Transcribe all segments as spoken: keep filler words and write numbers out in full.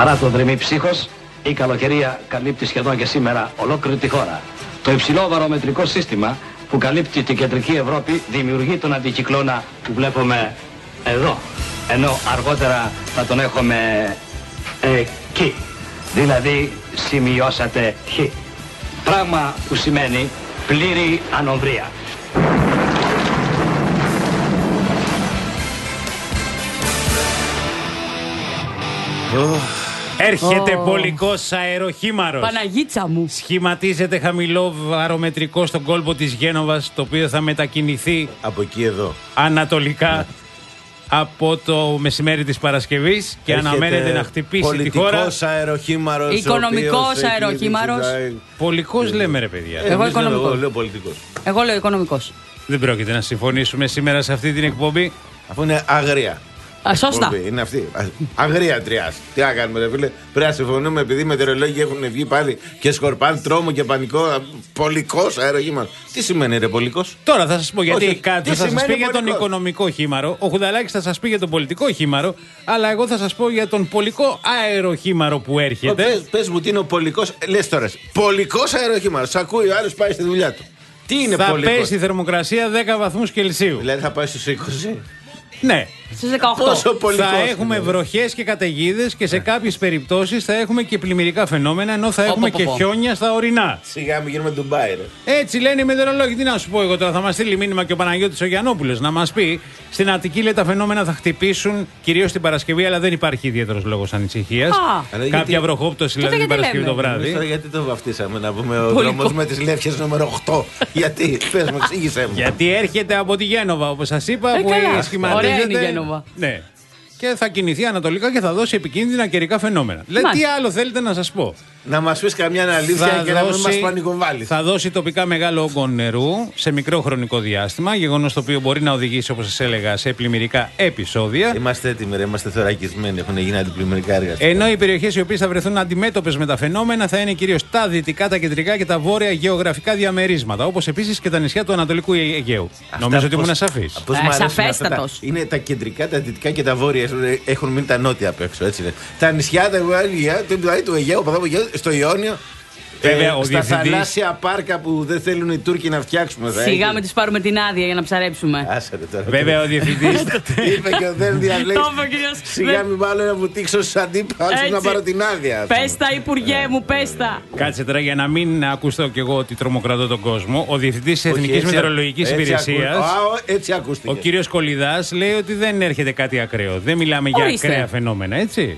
Παρά το δρυμή ψύχος, η καλοκαιρία καλύπτει σχεδόν και σήμερα ολόκληρη τη χώρα. Το υψηλό βαρομετρικό σύστημα που καλύπτει την κεντρική Ευρώπη δημιουργεί τον αντικυκλώνα που βλέπουμε εδώ. Ενώ αργότερα θα τον έχουμε εκεί. Δηλαδή σημειώσατε χ. Πράγμα που σημαίνει πλήρη ανομβρία. Έρχεται Oh. πολικός αεροχήμαρος. Παναγίτσα μου. Σχηματίζεται χαμηλό βαρομετρικό στον κόλπο της Γένοβας, το οποίο θα μετακινηθεί από εκεί εδώ ανατολικά από το μεσημέρι της Παρασκευής και έρχεται αναμένεται να χτυπήσει τη χώρα. Πολιτικός αεροχήμαρος. Οικονομικός αεροχήμαρος. Πολικός λέμε ρε παιδιά. Ε, Εγώ οικονομικός. Εγώ λέω πολιτικός. Εγώ λέω οικονομικός. Δεν πρόκειται να συμφωνήσουμε σήμερα σε αυτή την εκπομπή. Αφού είναι αγρία. Α, σωστά. Εκπομπή, είναι αυτή. Αγρία τριάς. Τι να κάνουμε, ρε φίλε. Πρέπει να συμφωνούμε επειδή οι μετεωρολόγοι έχουν βγει πάλι και σκορπάν τρόμο και πανικό. Πολικός αεροχήμαρος. Τι σημαίνει, ρε, πολικός? Τώρα θα σας πω γιατί Όχι, κάτι. τι Θα σας σημαίνει πει για τον πολικός? οικονομικό χήμαρο. Ο Χουδαλάκης θα σας πει για τον πολιτικό χήμαρο. Αλλά εγώ θα σας πω για τον πολικό αεροχήμαρο που έρχεται. Πες, πες μου τι είναι ο πολικός. Λες τώρα. Πολικός αεροχήμαρος. Σ' ακούει ο άλλος, πάει στη δουλειά του. Τι είναι θα πολικός? πέσει η θερμοκρασία δέκα βαθμούς Κελσίου. Δηλαδή θα πάει στους είκοσι. Ναι. Στις δεκαοκτώ. Πόσο πολικός Θα έχουμε είναι? βροχές και καταιγίδες και σε κάποιες περιπτώσεις θα έχουμε και πλημμυρικά φαινόμενα, ενώ θα έχουμε πω, και πω. χιόνια στα ορεινά. Σιγά μην γίνουμε Ντουμπάι, ρε. Έτσι λένε οι μετεωρολόγοι. Τι να σου πω εγώ τώρα, θα μας στείλει μήνυμα και ο Παναγιώτης ο Γιαννόπουλος να μας πει. Στην Αττική λέει τα φαινόμενα θα χτυπήσουν κυρίως την Παρασκευή, αλλά δεν υπάρχει ιδιαίτερος λόγος ανησυχίας. Α. Αλλά Κάποια γιατί- βροχόπτωση Τότε δηλαδή την γιατί Παρασκευή λέμε? το βράδυ. Τώρα γιατί το βαφτίσαμε να πούμε ο Πολικό. δρόμος με τις Λεύκες νούμερο οκτώ? Γιατί, πες μου, εξήγησέ μου. Γιατί έρχεται από τη Γένοβα, όπως σας είπα, Ε, που καλά. σχηματίζεται. Ωραία είναι η Γένοβα. Ναι. Και θα κινηθεί ανατολικά και θα δώσει επικίνδυνα καιρικά φαινόμενα. Δηλαδή, τι Μάλιστα. άλλο θέλετε να σας πω. Να μας πεις καμιά αλήθεια και να μην μας πανικοβάλεις. θα δώσει τοπικά μεγάλο όγκο νερού σε μικρό χρονικό διάστημα. Γεγονός το οποίο μπορεί να οδηγήσει, όπως σας έλεγα, σε πλημμυρικά επεισόδια. Είμαστε έτοιμοι, ρε, είμαστε θωρακισμένοι. Έχουν γίνει αντιπλημμυρικά έργα. Ενώ οι περιοχές οι οποίες θα βρεθούν αντιμέτωπες με τα φαινόμενα θα είναι κυρίως τα δυτικά, τα κεντρικά και τα βόρεια γεωγραφικά διαμερίσματα. Όπως επίσης και τα νησιά του Ανατολικού Αιγαίου. Νομίζω ότι ήμουν σαφής. Πώς Ε, μ' αρέσουν σαφέστατος. αυτά τα- Είναι τα κεντρικά, τα δυτικά και τα βόρεια. Έχουν μείνει τα νότια απ' έξω, έτσι είναι. Τα νησιά, τα βόρεια, το πλάι του Αιγαίου, από εδώ, από εκεί, στο Ιόνιο. Βέβαια, ο στα διευθυντής- θαλάσσια πάρκα που δεν θέλουν οι Τούρκοι να φτιάξουμε. θα Σιγά έχει. με τις πάρουμε την άδεια για να ψαρέψουμε. Άσε ρε τώρα. Βέβαια, ο διευθυντής. Είπε και ο δεν διαλέγει. Το είπε ο κύριος. Σιγά μην βάλω να βουτήξω στους αντίπαλους Έτσι. να πάρω την άδεια. Πες τα, Υπουργέ μου, πες τα. Κάτσε τώρα για να μην ακουστώ κι εγώ ότι τρομοκρατώ τον κόσμο. Ο διευθυντής της Όχι, Εθνικής έτσι- Μετεωρολογικής έτσι Υπηρεσίας, ακού- Α, ο- Έτσι ακούστηκε. ο κύριος Κολιδάς, λέει ότι δεν έρχεται κάτι ακραίο. Δεν μιλάμε για Ορίστε. ακραία φαινόμενα, έτσι.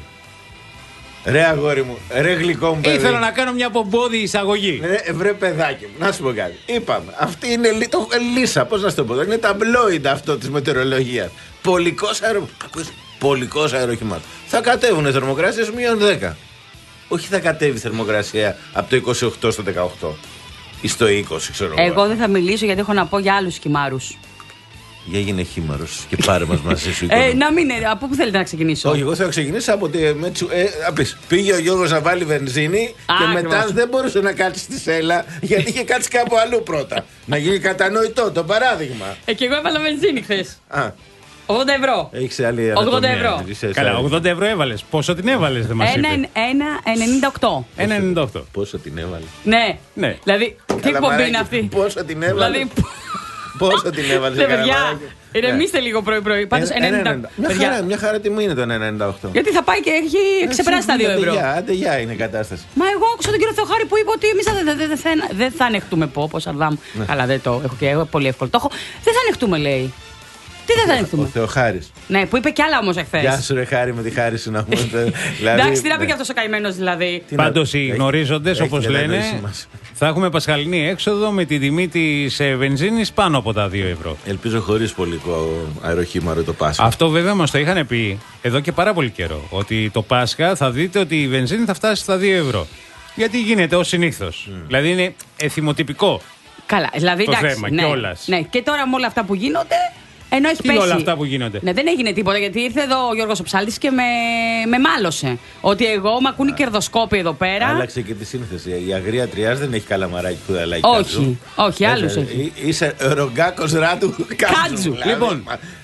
Ρε αγόρι μου, ρε γλυκό μου παιδί. Ήθελα να κάνω μια πομπόδη εισαγωγή. Ρε, βρε παιδάκι μου, να σου πω κάτι. Είπαμε, αυτή είναι λι- το, ε, λύσα, πώς να σου το πω. Είναι ταμπλόιντα αυτό της μετεωρολογίας. Πολικός αερο... Ακούς, πολικός αεροχημάτων. Θα κατέβουν οι θερμοκρασίες μείον δέκα. Όχι θα κατέβει η θερμοκρασία από το είκοσι οκτώ στο δεκαοκτώ. Ή στο είκοσι, ξέρω Εγώ δεν θα μιλήσω γιατί έχω να πω για άλλους χυμάρους. Για γίνε χήμαρος και πάρε μας μαζί σου. Ε, οικονομία. να μην. ε, Από πού θέλετε να ξεκινήσω? Όχι, εγώ θα ξεκινήσω από τη. Με, τσου- ε, να πεις, πήγε ο Γιώργος να βάλει βενζίνη Α, και μετά ακριβώς. δεν μπορούσε να κάτσει στη σέλα γιατί είχε κάτσει κάπου αλλού πρώτα. Να γίνει κατανοητό το παράδειγμα. Ε, και εγώ έβαλα βενζίνη χθες. Α, ογδόντα ευρώ. έχει άλλη ογδόντα ανατομία, ευρώ. είσαι Καλά, σαν- ογδόντα ευρώ έβαλες. Πόσο την έβαλες, δεν μας Ένα, είπε. ένα ενενήντα οκτώ. ένα ενενήντα οκτώ. Πόσο την έβαλε. Ναι. Ναι. Δηλαδή, τι Καλά, εκπομπή μαράκι, είναι αυτή? Πόσο την έβαλε. Δηλαδή, Πόσο την έβαλε. ναι, παιδιά, ηρεμήστε λίγο πρωί-πρωί. Πάντως ενενήντα. Μια Παιδιά, χαρά, μια χαρά τιμή είναι το ένα ενενήντα οκτώ. γιατί θα πάει και έχει ξεπεράσει τα δύο Άντε, ευρώ. γεια, Άντε γεια είναι η κατάσταση. Μα εγώ άκουσα τον κύριο Θεοχάρη που είπε ότι εμεί δεν δε, δε, δε, δεν θα ανεχτούμε πόπο, Σαρδάμ. Καλά, δεν το έχω και εγώ πολύ εύκολο. Το έχω. Δεν θα ανεχτούμε, λέει. Τι δεν θα Ο ανεχτούμε? Θεοχάρης. Ναι, που είπε κι άλλα όμω εχθέ. Γεια σου ρε Χάρη με τη χάρη σου να μου. Δηλαδή, Εντάξει, τι να πει ναι. και αυτό ο καημένο δηλαδή. Τι να- Πάντως οι έχει- γνωρίζοντες, έχει όπως την λένε, ανόηση μας. θα έχουμε πασχαλινή έξοδο με τη τιμή της ε, βενζίνης πάνω από τα δύο ευρώ. Ελπίζω χωρίς πολικό αεροχήμαρο το Πάσχα. Αυτό βέβαια μας το είχαν πει εδώ και πάρα πολύ καιρό. Ότι το Πάσχα θα δείτε ότι η βενζίνη θα φτάσει στα δύο ευρώ. Γιατί γίνεται ως συνήθως. Mm. Δηλαδή είναι εθιμοτυπικό. Καλά, δηλαδή Το εντάξει. θέμα, ναι, κιόλας. ναι, και τώρα με όλα αυτά που γίνονται. Ενώ έχει Τι πέσει. όλα αυτά που γίνονται. Ναι, δεν έγινε τίποτα γιατί ήρθε εδώ ο Γιώργος ο Ψάλτης και με, με μάλωσε. Ότι εγώ μ' ακούνε κερδοσκόποι εδώ πέρα. Άλλαξε και τη σύνθεση. Η αγρία τριάς δεν έχει καλαμαράκι κουδαλάκι. Όχι, όχι, άλλους έχει. Είσαι ρογκάκος ράτου κάτζου. Κάτζου. δηλαδή. Λοιπόν,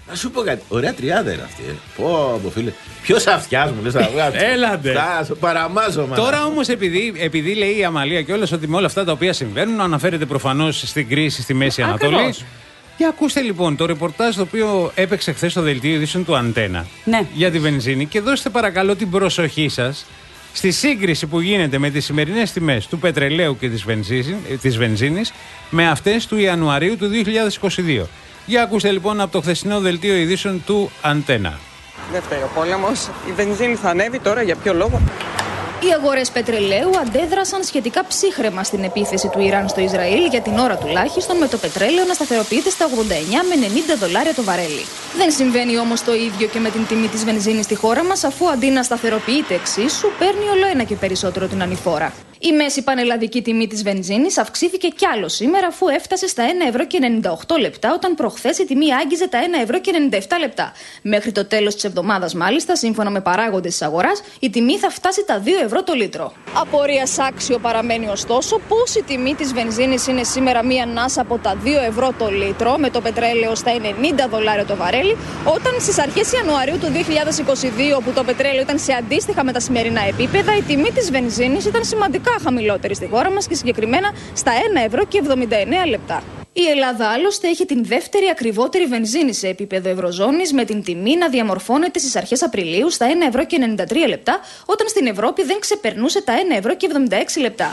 Να σου πω κάτι. Ωραία τριάδα είναι αυτή. Ε. Πω, πω φίλε. Ποιο αυτιά μου λε να βγάλει. Έλατε. Θα παραμάζω, μάνα. Τώρα όμως επειδή, επειδή λέει η Αμαλία κιόλας ότι με όλα αυτά τα οποία συμβαίνουν, αναφέρεται προφανώς στην κρίση στη Μέση Ανατολή. Ακριβώς. Και ακούστε λοιπόν το ρεπορτάζ το οποίο έπαιξε χθες στο δελτίο ειδήσεων του Αντένα Ναι. για τη βενζίνη και δώστε παρακαλώ την προσοχή σας στη σύγκριση που γίνεται με τις σημερινές τιμές του πετρελαίου και της, βενζίνης, της βενζίνης με αυτές του Ιανουαρίου του δύο χιλιάδες είκοσι δύο. Για ακούστε λοιπόν από το χθεσινό δελτίο ειδήσεων του Αντένα. Δεν φταίει ο πόλεμος. Η βενζίνη θα ανέβει τώρα, για ποιο λόγο? Οι αγορές πετρελαίου αντέδρασαν σχετικά ψύχραιμα στην επίθεση του Ιράν στο Ισραήλ για την ώρα τουλάχιστον, με το πετρέλαιο να σταθεροποιείται στα ογδόντα εννιά με ενενήντα δολάρια το βαρέλι. Δεν συμβαίνει όμως το ίδιο και με την τιμή της βενζίνης στη χώρα μας, αφού αντί να σταθεροποιείται εξίσου, παίρνει όλο ένα και περισσότερο την ανηφόρα. Η μέση πανελλαδική τιμή της βενζίνης αυξήθηκε κι άλλο σήμερα, αφού έφτασε στα ένα ευρώ και ενενήντα οκτώ λεπτά, όταν προχθές η τιμή άγγιζε τα ένα ευρώ και ενενήντα επτά λεπτά. Μέχρι το τέλος της εβδομάδας, μάλιστα, σύμφωνα με παράγοντες της αγοράς, η τιμή θα φτάσει τα δύο ευρώ το λίτρο. Απορίας άξιο παραμένει ωστόσο πώς η τιμή της βενζίνης είναι σήμερα μία ανάσα από τα δύο ευρώ το λίτρο, με το πετρέλαιο στα ενενήντα δολάρια το βαρέλι, όταν στις αρχές Ιανουαρίου του δύο χιλιάδες είκοσι δύο, που το πετρέλαιο ήταν σε αντίστοιχα με τα σημερινά επίπεδα, η τιμή της βενζίνης ήταν σημαντικά χαμηλότερη στη χώρα μας και συγκεκριμένα στα ένα ευρώ και εβδομήντα εννέα λεπτά. Η Ελλάδα άλλωστε έχει την δεύτερη ακριβότερη βενζίνη σε επίπεδο Ευρωζώνης, με την τιμή να διαμορφώνεται στις αρχές Απριλίου στα ένα ευρώ και ενενήντα τρία λεπτά, όταν στην Ευρώπη δεν ξεπερνούσε τα ένα ευρώ και εβδομήντα έξι λεπτά.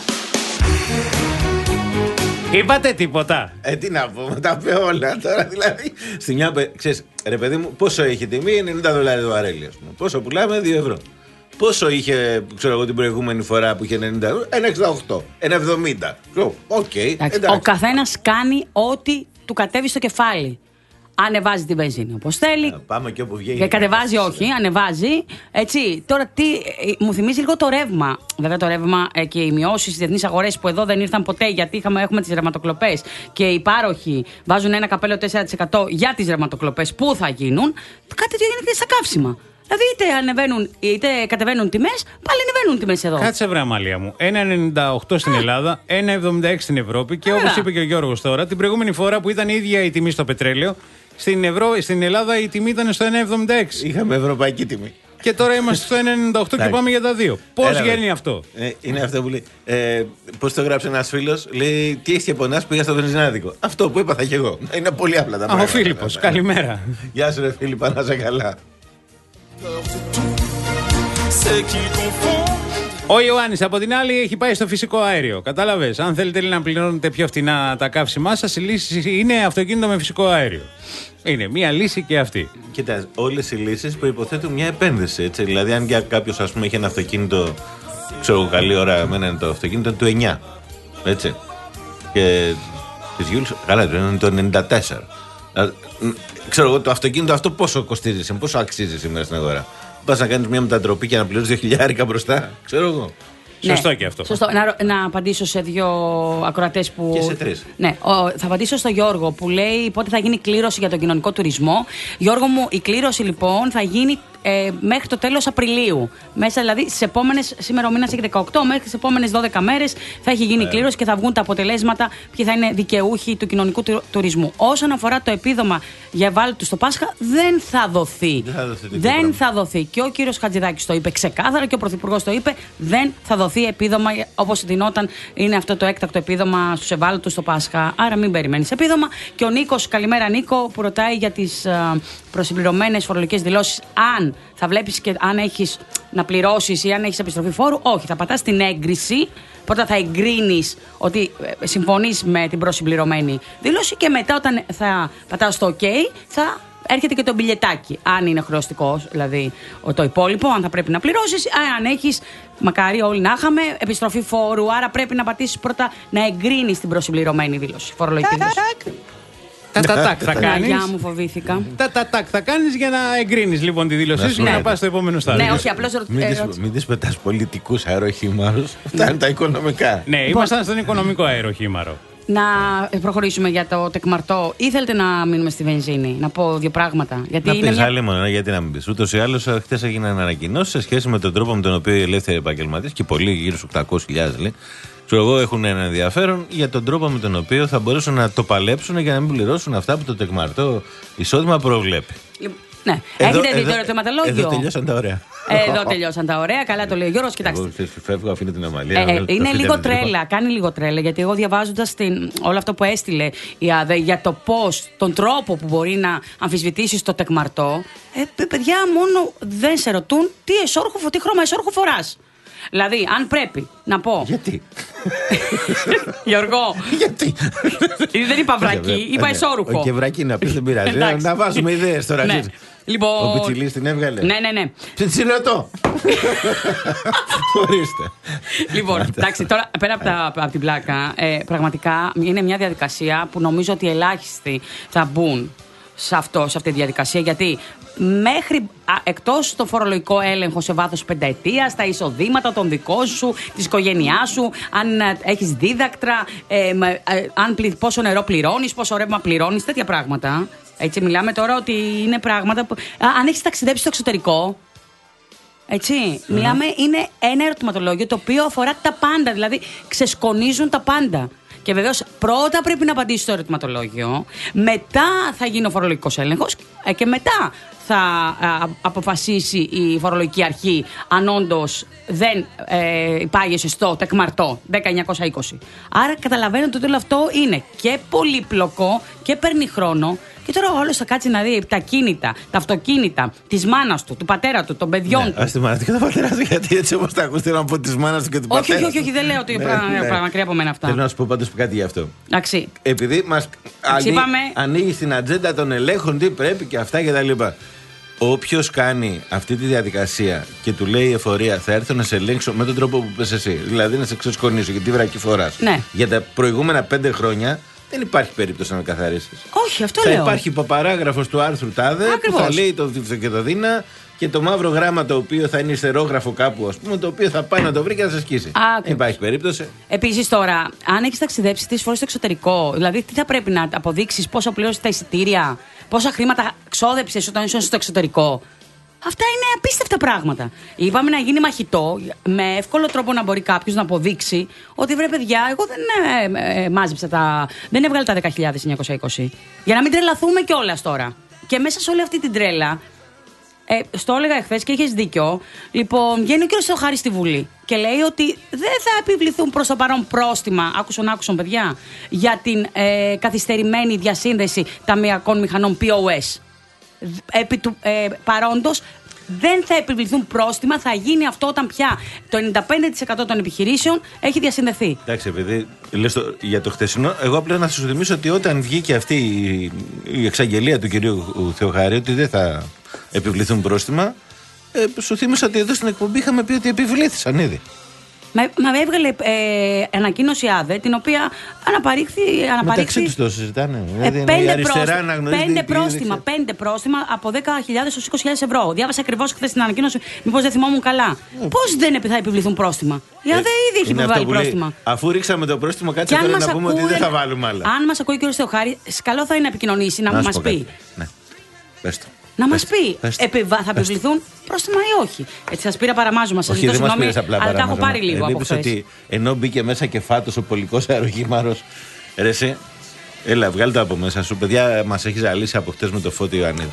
Είπατε τίποτα? Ε, τι να πω, τα πει όλα τώρα. Δηλαδή, στη μια. Ξέρεις, ρε παιδί μου, πόσο έχει τιμή? ενενήντα δολάρια το βαρέλι, ας πούμε. Πόσο πουλάμε? δύο ευρώ. Πόσο είχε, ξέρω εγώ, την προηγούμενη φορά που είχε ενενήντα ευρώ? ένα εξήντα οκτώ, ένα εβδομήντα. Οκ, okay, ο καθένας κάνει ό,τι του κατέβει στο κεφάλι. Ανεβάζει τη βενζίνη όπως θέλει. Α, πάμε και όπου βγαίνει. Και κατεβάζει, όχι, ανεβάζει. Έτσι. Τώρα, τι, μου θυμίζει λίγο το ρεύμα. Βέβαια, το ρεύμα ε, και οι μειώσεις στις διεθνείς αγορές που εδώ δεν ήρθαν ποτέ, γιατί είχαμε, έχουμε τις ρευματοκλοπές και οι πάροχοι βάζουν ένα καπέλο τέσσερα τοις εκατό για τις ρευματοκλοπές που θα γίνουν. Κάτι τέτοιο γίνεται στα καύσιμα. Δηλαδή, είτε ανεβαίνουν είτε κατεβαίνουν τιμές, πάλι ανεβαίνουν τιμές εδώ. Κάτσε βρε Αμαλία μου. ένα ενενήντα οκτώ στην Ελλάδα, ένα εβδομήντα έξι στην Ευρώπη και όπως είπε και ο Γιώργος τώρα, την προηγούμενη φορά που ήταν η ίδια η τιμή στο πετρέλαιο, στην, Ευρώ, στην Ελλάδα η τιμή ήταν στο ένα εβδομήντα έξι. Είχαμε ευρωπαϊκή τιμή. Και τώρα είμαστε στο ένα ενενήντα οκτώ και πάμε για τα δύο. Πώς γίνει αυτό? Ε, είναι αυτό που λέει. Ε, Πώς το γράψε ένας φίλος, λέει: τι έχεις και πονάς, πήγα στο βενζινάδικο. Αυτό που είπα θα και εγώ. Είναι πολύ απλά τα πράγματα. Α, ο Φίλιππος, καλημέρα. Γεια σου, ρε Φίλιππα, να είσαι καλά. Ο Ιωάννης από την άλλη έχει πάει στο φυσικό αέριο. Κατάλαβες. Αν θέλετε να πληρώνετε πιο φτηνά τα καύσιμά σας, η λύση είναι αυτοκίνητο με φυσικό αέριο. Είναι μία λύση και αυτή. Κοίτα, όλες οι λύσεις προϋποθέτουν μια επένδυση. Έτσι. Δηλαδή, αν για κάποιος ας πούμε έχει ένα αυτοκίνητο, ξέρω εγώ, καλή ώρα, εμένα είναι το αυτοκίνητο του εννιά. Έτσι. Και της Γιούλης, καλά, είναι το ενενήντα τέσσερα. Ξέρω εγώ, το αυτοκίνητο αυτό πόσο κοστίζει, πόσο αξίζει σήμερα στην αγορά? Πας να κάνεις μια μετατροπή και να πληρώσεις δύο χιλιάρικα μπροστά, ξέρω εγώ. Σωστό ναι, και αυτό. Σωστό. Να, να απαντήσω σε δύο ακροατές που. Και σε τρεις. Ναι, ο, θα απαντήσω στο Γιώργο που λέει πότε θα γίνει κλήρωση για τον κοινωνικό τουρισμό. Γιώργο μου, η κλήρωση λοιπόν θα γίνει ε, μέχρι το τέλος Απριλίου. Μέσα δηλαδή στις επόμενες. Σήμερα ο μήνας έχει δεκαοκτώ, μέχρι τις επόμενες δώδεκα μέρες θα έχει γίνει η κλήρωση και θα βγουν τα αποτελέσματα ποιοι θα είναι δικαιούχοι του κοινωνικού του, τουρισμού. Όσον αφορά το επίδομα για ευάλωτους στο Πάσχα, δεν θα δοθεί. Δεν θα δοθεί. Δεν θα δοθεί. Και ο κύριος Χατζηδάκης το είπε ξεκάθαρα και ο Πρωθυπουργός το είπε. Δεν θα δοθεί επίδομα όπως δινόταν, είναι αυτό το έκτακτο επίδομα στους ευάλωτους στο Πάσχα. Άρα μην περιμένεις επίδομα. Και ο Νίκος, καλημέρα Νίκο, που ρωτάει για τις προσυμπληρωμένες φορολογικές δηλώσεις. Αν θα βλέπεις και αν έχεις να πληρώσεις ή αν έχεις επιστροφή φόρου, όχι. Θα πατάς την έγκριση. Πρώτα θα εγκρίνεις ότι συμφωνείς με την προσυμπληρωμένη δήλωση και μετά, όταν θα πατάς το OK, θα έρχεται και το μπιλιετάκι. Αν είναι χρεωστικό, δηλαδή το υπόλοιπο, αν θα πρέπει να πληρώσεις, αν έχεις, μακάρι όλοι να είχαμε, επιστροφή φόρου. Άρα πρέπει να πατήσεις πρώτα να εγκρίνεις την προσυμπληρωμένη δήλωση, φορολογική δήλωση. Τα τατάκ θα κάνεις. Γεια μου, φοβήθηκα. Τα τατάκ θα κάνεις για να εγκρίνεις λοιπόν τη δήλωσή σου και να πας στο επόμενο στάδιο. Ναι, όχι, απλώς μην τις πετάς πολιτικούς αεροχήμαρους. Αυτά είναι τα οικονομικά. Ναι, ήμασταν στον οικονομικό αεροχήμαρο. να προχωρήσουμε για το τεκμαρτό ή θέλετε να μείνουμε στη βενζίνη? Να πω δύο πράγματα. Γιατί να είναι πεις μια... άλλη μόνο, γιατί να μην πεις. Ούτως ή άλλως, χτες έγιναν ανακοινώσεις σε σχέση με τον τρόπο με τον οποίο οι ελεύθεροι επαγγελματίες, και πολλοί, γύρω στους οκτακόσιες χιλιάδες λέει, ξέρω εγώ, έχουν ένα ενδιαφέρον για τον τρόπο με τον οποίο θα μπορέσουν να το παλέψουν για να μην πληρώσουν αυτά που το τεκμαρτό εισόδημα προβλέπει. Ναι. Εδώ, Έχετε δει εδώ, το ερωτηματολόγιο? Εδώ τελειώσαν τα ωραία. Εδώ τελειώσαν τα ωραία. Καλά το λέει ο Γιώργος. Κοιτάξτε. Εγώ φεύγω, αφήνω την ομαλία. Ε, ε, είναι λίγο τρέλα. Κάνει λίγο τρέλα. Γιατί εγώ διαβάζοντας όλο αυτό που έστειλε η ΑΔΕ για το πώς, τον τρόπο που μπορεί να αμφισβητήσει το τεκμαρτό. Ε, παιδιά, μόνο δεν σε ρωτούν τι εσώρουχο, τι χρώμα εσώρουχο φοράς. Δηλαδή, αν πρέπει να πω. Γιατί? Γιώργο. Γιατί? Δεν είπα βρακί, είπα εσώρουχο. Και βρακί να πει, δεν πειράζει. Να βάζουμε ιδέες τώρα. Ναι. Λοιπόν... Ο Πιτσιλής την έβγαλε. Ναι, ναι, ναι. Πιτσιλωτό. Ορίστε. Λοιπόν, εντάξει, τώρα πέρα από, τα, από την πλάκα, ε, πραγματικά είναι μια διαδικασία που νομίζω ότι ελάχιστοι θα μπουν σε, αυτό, σε αυτή τη διαδικασία. Γιατί μέχρι α, εκτός το φορολογικό έλεγχο σε βάθος πενταετίας, τα εισοδήματα των δικών σου, της οικογένειάς σου, αν ε, έχεις δίδακτρα, ε, ε, αν πλη, πόσο νερό πληρώνεις, πόσο ρεύμα πληρώνεις, τέτοια πράγματα. Έτσι, μιλάμε τώρα ότι είναι πράγματα που. Α, αν έχεις ταξιδέψει στο εξωτερικό. Έτσι, mm-hmm. μιλάμε, είναι ένα ερωτηματολόγιο το οποίο αφορά τα πάντα. Δηλαδή, ξεσκονίζουν τα πάντα. Και βεβαίως πρώτα πρέπει να απαντήσει στο ερωτηματολόγιο, μετά θα γίνει ο φορολογικός έλεγχος και μετά θα α, αποφασίσει η φορολογική αρχή αν όντως δεν ε, υπάγεσαι στο τεκμαρτό δέκα εννιακόσια είκοσι. Άρα καταλαβαίνετε ότι όλο αυτό είναι και πολύπλοκο και παίρνει χρόνο. Και τώρα ο άλλος θα κάτσει να δει τα κίνητα, τα αυτοκίνητα της μάνας του, του πατέρα του, των παιδιών ναι, του. Ας τη μάνα και τον πατέρα του, γιατί έτσι όπως τα ακούστε να πω της μάνας του και του όχι, πατέρα. Όχι, όχι, όχι, δεν λέω ότι πράγμα μακριά από μένα αυτά. Θέλω να σου πω πάντως κάτι γι' αυτό. Αξί. Επειδή μας ανοί... είπαμε... ανοίγει στην ατζέντα των ελέγχων, τι πρέπει και αυτά και τα λοιπά. Όποιος κάνει αυτή τη διαδικασία και του λέει η εφορία, θα έρθω να σε ελέγξω με τον τρόπο που πες εσύ. Δηλαδή να σε ξεσκονίσω γιατί βρακή φοράς. Ναι. Για τα προηγούμενα πέντε χρόνια. Δεν υπάρχει περίπτωση να καθαρίσεις. Όχι, αυτό θα λέω. Θα υπάρχει υποπαράγραφος του άρθρου τάδε Ακριβώς. που θα λέει το και το δίνα και το μαύρο γράμμα το οποίο θα είναι ιστερόγραφο κάπου, ας πούμε, το οποίο θα πάει να το βρει και θα σε σκίσει. Δεν υπάρχει περίπτωση. Επίσης τώρα, αν έχεις ταξιδέψει τρεις φορές στο εξωτερικό, δηλαδή τι θα πρέπει να αποδείξεις, πόσο πλήρωσες τα εισιτήρια, πόσα χρήματα ξόδεψες όταν ήσουν στο εξωτερικό. Αυτά είναι απίστευτα πράγματα. Είπαμε να γίνει μαχητό, με εύκολο τρόπο να μπορεί κάποιος να αποδείξει ότι βρε παιδιά, εγώ δεν ε, ε, μάζεψα τα. Δεν έβγαλε τα δέκα χιλιάδες εννιακόσια είκοσι. Για να μην τρελαθούμε κιόλας τώρα. Και μέσα σε όλη αυτή την τρέλα, ε, στο έλεγα εχθές και είχες δίκιο. Λοιπόν, βγαίνει ο κ. Θεοχάρης στη Βουλή και λέει ότι δεν θα επιβληθούν προς το παρόν πρόστιμα. Άκουσον, άκουσον, παιδιά, για την ε, καθυστερημένη διασύνδεση ταμειακών μηχανών πι ο ες. Επί του ε, παρόντος δεν θα επιβληθούν πρόστιμα, θα γίνει αυτό όταν πια το ενενήντα πέντε τοις εκατό των επιχειρήσεων έχει διασυνδεθεί. Εντάξει, επειδή λες το, για το χτεσινό, εγώ απλά να σου θυμίσω ότι όταν βγήκε αυτή η, η εξαγγελία του κυρίου Θεοχάρη ότι δεν θα επιβληθούν πρόστιμα, ε, σου θύμισα ότι εδώ στην εκπομπή είχαμε πει ότι επιβλήθησαν ήδη. Μα, μα έβγαλε ε, ανακοίνωση ΑΔΕ, την οποία αναπαρήχθη. Μεταξύ τους το συζητάνε. Ε, δηλαδή πέντε, η αριστερά πρόστιμα, αναγνωρίζει πέντε, τι πρόστιμα, πέντε πρόστιμα από δέκα χιλιάδες έως είκοσι χιλιάδες ευρώ. Διάβασα ακριβώς χθες την ανακοίνωση, μήπως δεν θυμόμουν καλά. Ε, Πώς δεν θα επιβληθούν πρόστιμα? Η ΑΔΕ ήδη έχει επιβάλει πρόστιμα. Αφού ρίξαμε το πρόστιμο, κάτσε τώρα να πούμε ότι δεν θα βάλουμε άλλα. Αν μας ακούει ο κ. Θεοχάρη, καλό θα είναι να επικοινωνήσει, να, να μας πει. Ναι. Πες το. Να μας πει, επιβα... θα επιβληθούν πρόστιμα ή όχι. Έτσι σας πήρα παραμάζωμα, σας ζητώ συγγνώμη, αλλά τα έχω πάρει λίγο από χθες. Ότι ενώ μπήκε μέσα και φάτος ο πολικός αεροχήμαρος, ρε εσύ, έλα βγάλει το από μέσα σου, παιδιά, μας έχει ζαλίσει από χτες με το Φώτη Ιωαννίδη.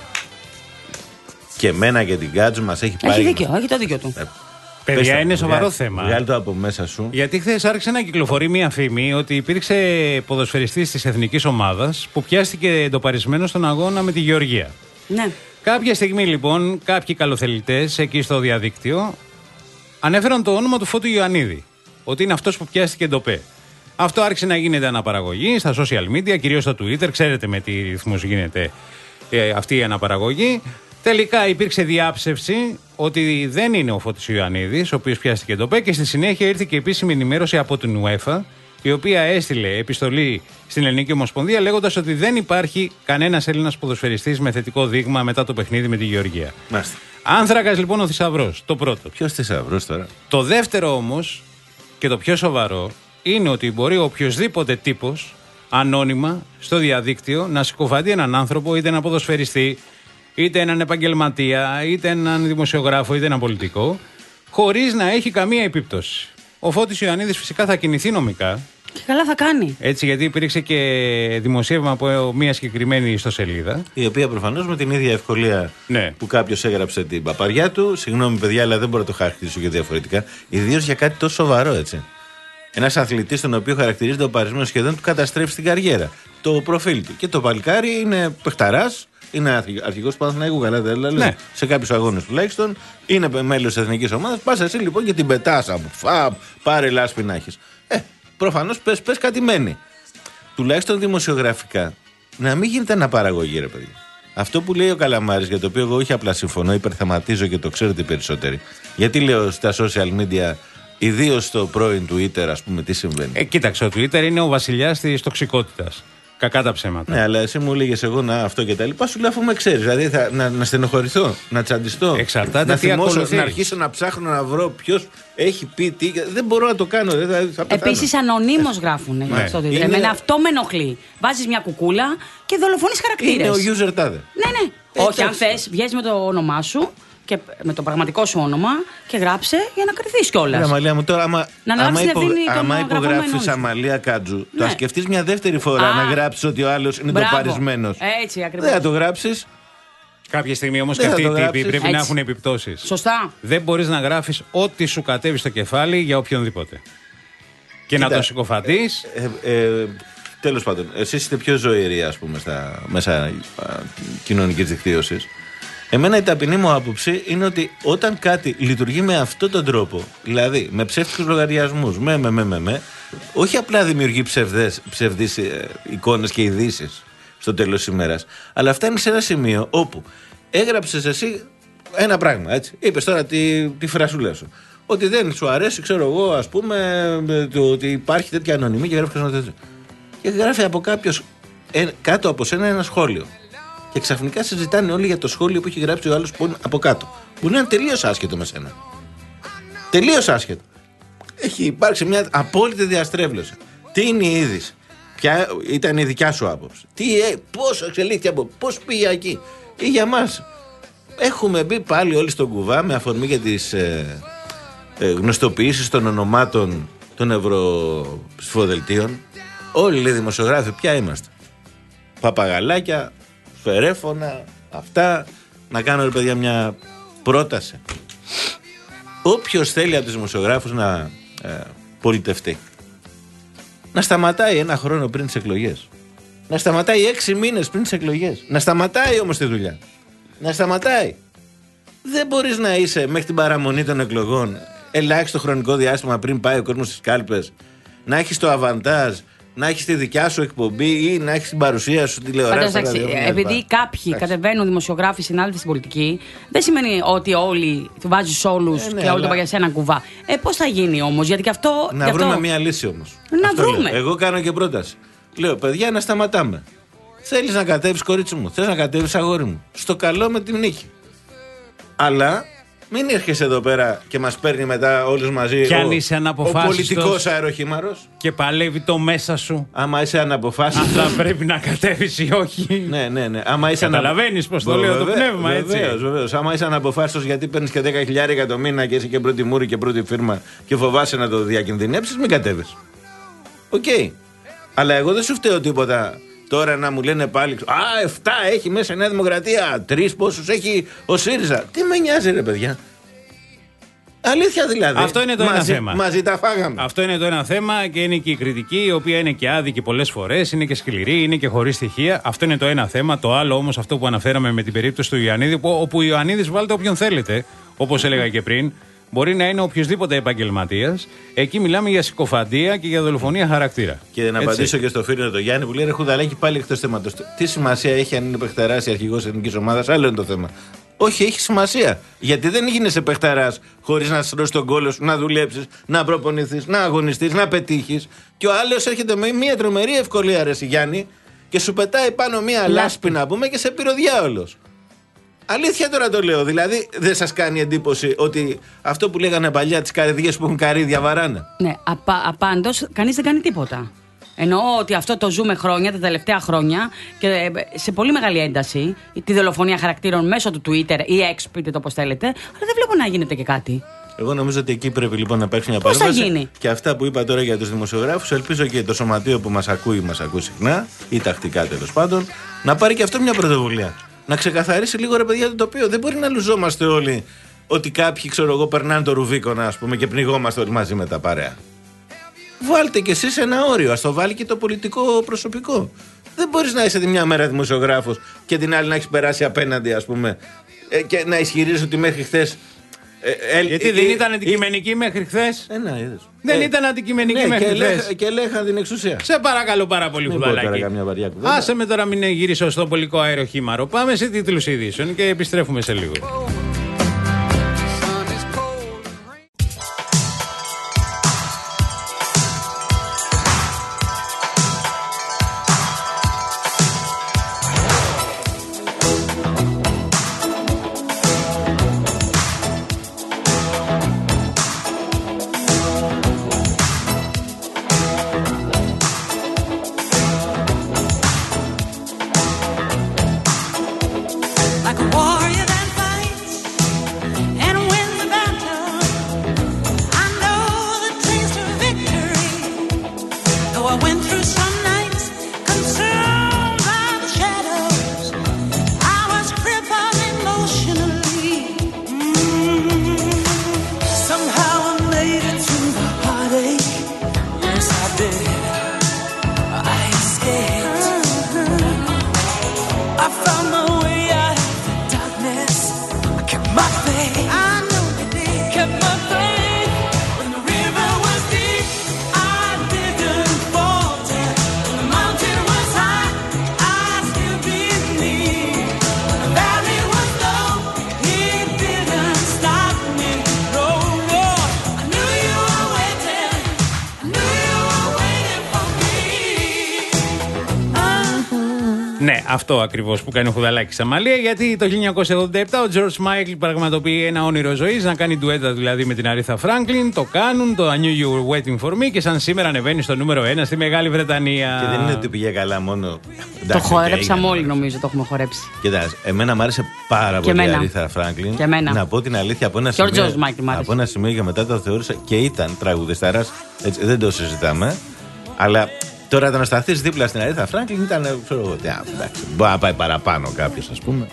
Και εμένα και την Κάτζου μας έχει πάρει. Έχει δίκιο, έχει το δίκιο του. Ε, Παιδιά, είναι σοβαρό βγάλ, θέμα. Βγάλει το από μέσα σου. Γιατί χθες άρχισε να κυκλοφορεί μια φήμη ότι υπήρξε ποδοσφαιριστής της εθνικής ομάδας που πιάστηκε εντοπαρισμένο στον αγώνα με τη Γεωργία. Ναι. Κάποια στιγμή λοιπόν κάποιοι καλοθελητές εκεί στο διαδίκτυο ανέφεραν το όνομα του Φώτου Ιωαννίδη, ότι είναι αυτός που πιάστηκε ντοπέ. Αυτό άρχισε να γίνεται αναπαραγωγή στα social media, κυρίως στο Twitter. Ξέρετε με τι ρυθμούς γίνεται ε, αυτή η αναπαραγωγή. Τελικά υπήρξε διάψευση ότι δεν είναι ο Φώτης Ιωαννίδης ο οποίος πιάστηκε ντοπέ και στη συνέχεια ήρθε και επίσημη ενημέρωση από την UEFA, η οποία έστειλε επιστολή στην Ελληνική Ομοσπονδία λέγοντας ότι δεν υπάρχει κανένας Έλληνας ποδοσφαιριστής με θετικό δείγμα μετά το παιχνίδι με τη Γεωργία. Μάλιστα. Άνθρακας λοιπόν ο θησαυρός, το πρώτο. Ποιος θησαυρός τώρα? Το δεύτερο όμως και το πιο σοβαρό είναι ότι μπορεί οποιοσδήποτε τύπος ανώνυμα στο διαδίκτυο να συκοφαντεί έναν άνθρωπο, είτε έναν ποδοσφαιριστή, είτε έναν επαγγελματία, είτε έναν δημοσιογράφο, είτε έναν πολιτικό, χωρίς να έχει καμία επίπτωση. Ο Φώτης Ιωαννίδης φυσικά θα κινηθεί νομικά. Και καλά θα κάνει. Έτσι, γιατί υπήρξε και δημοσίευμα από μια συγκεκριμένη ιστοσελίδα. Η οποία προφανώς με την ίδια ευκολία ναι. που κάποιος έγραψε την παπαριά του. Συγγνώμη, παιδιά, αλλά δεν μπορώ να το χαρακτηρίσω και διαφορετικά. Ιδίως για κάτι τόσο σοβαρό, έτσι. Ένας αθλητής, τον οποίο χαρακτηρίζεται ο παρισμένος σχεδόν, του καταστρέψει την καριέρα. Το προφίλ του. Και το παλικάρι είναι παιχταράς. Είναι αρχηγός του Παναθηναϊκού, καλά δεν λέω. Ναι. Σε κάποιους αγώνες τουλάχιστον. Είναι μέλος της εθνικής ομάδας. Πας εσύ λοιπόν και την πετάς από φαπ, πάρε λάσπη να έχεις. Ε, προφανώς πες, πες κάτι μένει. Τουλάχιστον δημοσιογραφικά να μην γίνεται αναπαραγωγή, ρε παιδί. Αυτό που λέει ο Καλαμάρης, για το οποίο εγώ όχι απλά συμφωνώ, υπερθεματίζω και το ξέρετε οι περισσότεροι. Γιατί λέω στα social media, ιδίως στο πρώην Twitter, ας πούμε, τι συμβαίνει. Ε, κοίταξε, ο Twitter είναι ο βασιλιάς της τοξικότητας. Κακά τα ψέματα. Ναι, αλλά εσύ μου έλεγες εγώ να αυτό και τα λοιπά, σου λέω αφού με ξέρεις. Δηλαδή θα, να, να στενοχωρηθώ, να τσαντιστώ. Εξαρτάται να τι θυμώσω, ακολουθείς. να αρχίσω να ψάχνω να βρω ποιος έχει πει τι. Δεν μπορώ να το κάνω. Επίσης, ανωνύμως γράφουν. Ναι. Στο Είναι... Εμένα αυτό με ενοχλεί. Βάζεις μια κουκούλα και δολοφονείς χαρακτήρες. Είναι ο user τάδε. Ναι, ναι. Ε, όχι, το... αν θες, βγες με το όνομά σου. Και με το πραγματικό σου όνομα και γράψε για να κρυθείς κιόλας. Ναι, Αμαλία μου, τώρα, άμα, να άμα, υπο, άμα υπογράφεις Αμαλία Κάτζου, ναι. το σκεφτείς μια δεύτερη φορά Α, να γράψεις ότι ο άλλος είναι το παρισμένος. Έτσι, ακριβώς. Δεν θα το γράψεις. Κάποια στιγμή όμως και αυτοί οι τύποι πρέπει Έτσι. να έχουν επιπτώσεις. Σωστά. Δεν μπορείς να γράφεις ό,τι σου κατέβει στο κεφάλι για οποιονδήποτε. Και Κοίτα, να το συκοφαντείς. Ε, ε, ε, τέλος πάντων, εσείς είστε πιο ζωηροί, ας πούμε, στα μέσα κοινωνικής δικτύωσης. Εμένα η ταπεινή μου άποψη είναι ότι όταν κάτι λειτουργεί με αυτόν τον τρόπο, δηλαδή με ψεύτικους λογαριασμούς, με, με, με, με, με όχι απλά δημιουργεί ψευδές, ψευδείς ε, εικόνες και ειδήσεις στο τέλος της ημέρας, αλλά φτάνει σε ένα σημείο όπου έγραψες εσύ ένα πράγμα, έτσι. Είπες τώρα τη, τη φρασούλα σου. Ότι δεν σου αρέσει, ξέρω εγώ, ας πούμε, το, ότι υπάρχει τέτοια ανωνυμή και γράφει κάτι τέτοιο. Και γράφει από κάποιος ε, κάτω από σένα ένα σχόλιο. Και ξαφνικά συζητάνε όλοι για το σχόλιο που έχει γράψει ο άλλος που είναι από κάτω. Που είναι τελείως άσχετο με σένα. Τελείως άσχετο. Έχει υπάρξει μια απόλυτη διαστρέβλωση. Τι είναι η είδηση, ποια ήταν η δικιά σου άποψη, τι, ε, πώς εξελίχθηκε από, πώς πήγε εκεί. Ή για μας. Έχουμε μπει πάλι όλοι στον κουβά με αφορμή για τις ε, ε, γνωστοποιήσεις των ονομάτων των ευρωψηφοδελτίων. Όλοι οι δημοσιογράφοι πια είμαστε. Παπαγαλάκια, φερέφωνα, αυτά. Να κάνω, ρε παιδιά, μια πρόταση. Όποιος θέλει από τους δημοσιογράφους να ε, πολιτευτεί, να σταματάει ένα χρόνο πριν τις εκλογές. Να σταματάει έξι μήνες πριν τις εκλογές. Να σταματάει όμως τη δουλειά. Να σταματάει. Δεν μπορείς να είσαι μέχρι την παραμονή των εκλογών, ελάχιστο χρονικό διάστημα πριν πάει ο κόσμος στις κάλπες, να έχεις το αβαντάζ, να έχεις τη δικιά σου εκπομπή ή να έχεις την παρουσία σου τηλεοράση. Επειδή κάποιοι εντάξει. κατεβαίνουν δημοσιογράφοι συνάδελφοι στην πολιτική, δεν σημαίνει ότι όλοι του βάζεις όλους ε, ναι, και όλοι το παγιάζει σε έναν κουβά. Ε, πώς θα γίνει όμως, γιατί και αυτό. Να γι βρούμε αυτό... μια λύση όμως. Να αυτό βρούμε. Λέω. Εγώ κάνω και πρόταση. Λέω, παιδιά, να σταματάμε. Θέλεις να κατέβεις, κορίτσι μου, θέλεις να κατέβεις, αγόρι μου. Στο καλό με την νύχη. Αλλά μην έρχεσαι εδώ πέρα και μας παίρνει μετά όλους μαζί κι αν ο, είσαι ο πολιτικός αεροχήμαρος. Και παλεύει το μέσα σου. Άμα είσαι αναποφάσιστος. Αν θα πρέπει να κατέβεις ή όχι. Ναι, ναι, ναι. Άμα είσαι καταλαβαίνεις πώς το λέω το πνεύμα, έτσι. Βεβαίως, βεβαίως. Άμα είσαι αναποφάσιστος γιατί παίρνεις και δέκα χιλιάδες το μήνα και είσαι και πρώτη μούρη και πρώτη φίρμα και φοβάσαι να το διακινδυνεύσεις, μην κατέβεις. Οκ. Okay. Αλλά εγώ δεν σου φταίω τίποτα. Τώρα να μου λένε πάλι, α, εφτά έχει μέσα η Νέα Δημοκρατία, τρεις πόσους έχει ο ΣΥΡΙΖΑ. Τι με νοιάζει, ρε παιδιά. Αλήθεια δηλαδή. Αυτό είναι το μαζί, ένα θέμα. Μαζί τα φάγαμε. Αυτό είναι το ένα θέμα και είναι και η κριτική, η οποία είναι και άδικη πολλές φορές, είναι και σκληρή, είναι και χωρίς στοιχεία. Αυτό είναι το ένα θέμα. Το άλλο όμως, αυτό που αναφέραμε με την περίπτωση του Ιωαννίδη, όπου ο Ιωαννίδης βάλτε όποιον θέλετε, όπως έλεγα και πριν. Μπορεί να είναι οποιοδήποτε επαγγελματίας. Εκεί μιλάμε για συκοφαντία και για δολοφονία χαρακτήρα. Και να έτσι. Απαντήσω και στο φίλο του Γιάννη που λέει: ρε Χουδαλάκη, πάλι εκτός θέματος. Τι σημασία έχει αν είναι παιχταράς ή αρχηγός εθνικής ομάδας, άλλο είναι το θέμα. Όχι, έχει σημασία. Γιατί δεν γίνεσαι παιχταράς χωρίς να στρώσει τον κόλο σου, να δουλέψεις, να προπονηθείς, να αγωνιστείς, να πετύχεις. Και ο άλλος έρχεται με μια τρομερή ευκολία, ρε Γιάννη, και σου πετάει πάνω μια λάσπη να πούμε και σε πήρε ο διάολος. Αλήθεια τώρα το λέω. Δηλαδή δεν σας κάνει εντύπωση ότι αυτό που λέγανε παλιά τις καρδιές που έχουν καρύδια βαράνε. Ναι, απα, απάντως κανείς δεν κάνει τίποτα. Εννοώ ότι αυτό το ζούμε χρόνια, τα τελευταία χρόνια και σε πολύ μεγάλη ένταση. Τη δολοφονία χαρακτήρων μέσω του Twitter ή X, πείτε το όπως θέλετε. Αλλά δεν βλέπω να γίνεται και κάτι. Εγώ νομίζω ότι εκεί πρέπει λοιπόν να υπάρξει μια Πώς παρέμβαση. θα γίνει? Και αυτά που είπα τώρα για τους δημοσιογράφους, ελπίζω και το σωματείο που μας ακούει, μας ακούει συχνά ή τακτικά τέλος πάντων, να πάρει και αυτό μια πρωτοβουλία. Να ξεκαθαρίσει λίγο, ρε παιδιά, το τοπίο. Δεν μπορεί να λουζόμαστε όλοι ότι κάποιοι, ξέρω εγώ, περνάνε το Ρουβίκονα, ας πούμε, και πνιγόμαστε όλοι μαζί με τα παρέα. Βάλτε κι εσείς ένα όριο. Ας το βάλει και το πολιτικό προσωπικό. Δεν μπορείς να είσαι τη μια μέρα δημοσιογράφος και την άλλη να έχεις περάσει απέναντι, ας πούμε, και να ισχυρίζεις ότι μέχρι χθες. Ε, ε, Γιατί ε, δεν ε, ήταν αντικειμενική ε, μέχρι χθες. Ε, ναι, είδες. Δεν ε, ήταν αντικειμενική ναι, μέχρι χθες. χθες. Και ελέγχαν την εξουσία. Σε παρακαλώ πάρα πολύ, Χουδαλάκη. Άσε με τώρα, μην γυρίσω στο πολικό αεροχήμαρο. Πάμε σε τίτλους ειδήσεων και επιστρέφουμε σε λίγο. Ναι, αυτό ακριβώς που κάνει ο Χουδαλάκης στα Μαλία, γιατί το χίλια εννιακόσια ογδόντα επτά ο George Michael πραγματοποιεί ένα όνειρο ζωής, να κάνει ντουέτα δηλαδή με την Aretha Franklin. Το κάνουν, το I knew you were waiting for me, και σαν σήμερα ανεβαίνει στο νούμερο ένα στη Μεγάλη Βρετανία. Και δεν είναι ότι πήγε καλά μόνο. Το χορέψαμε όλοι, νομίζω, το έχουμε χορέψει. Κοιτάξτε, εμένα μου άρεσε πάρα πολύ η Aretha Franklin. Και εμένα. Να πω την αλήθεια, από ένα, σημείο, από ένα σημείο και μετά το θεώρησα και ήταν τραγουδιστάρας. Δεν το συζητάμε. Αλλά τώρα το να σταθείς δίπλα στην Aretha Franklin ήταν, ξέρω εγώ, εντάξει, μπορεί να πάει παραπάνω κάποιος, ας πούμε.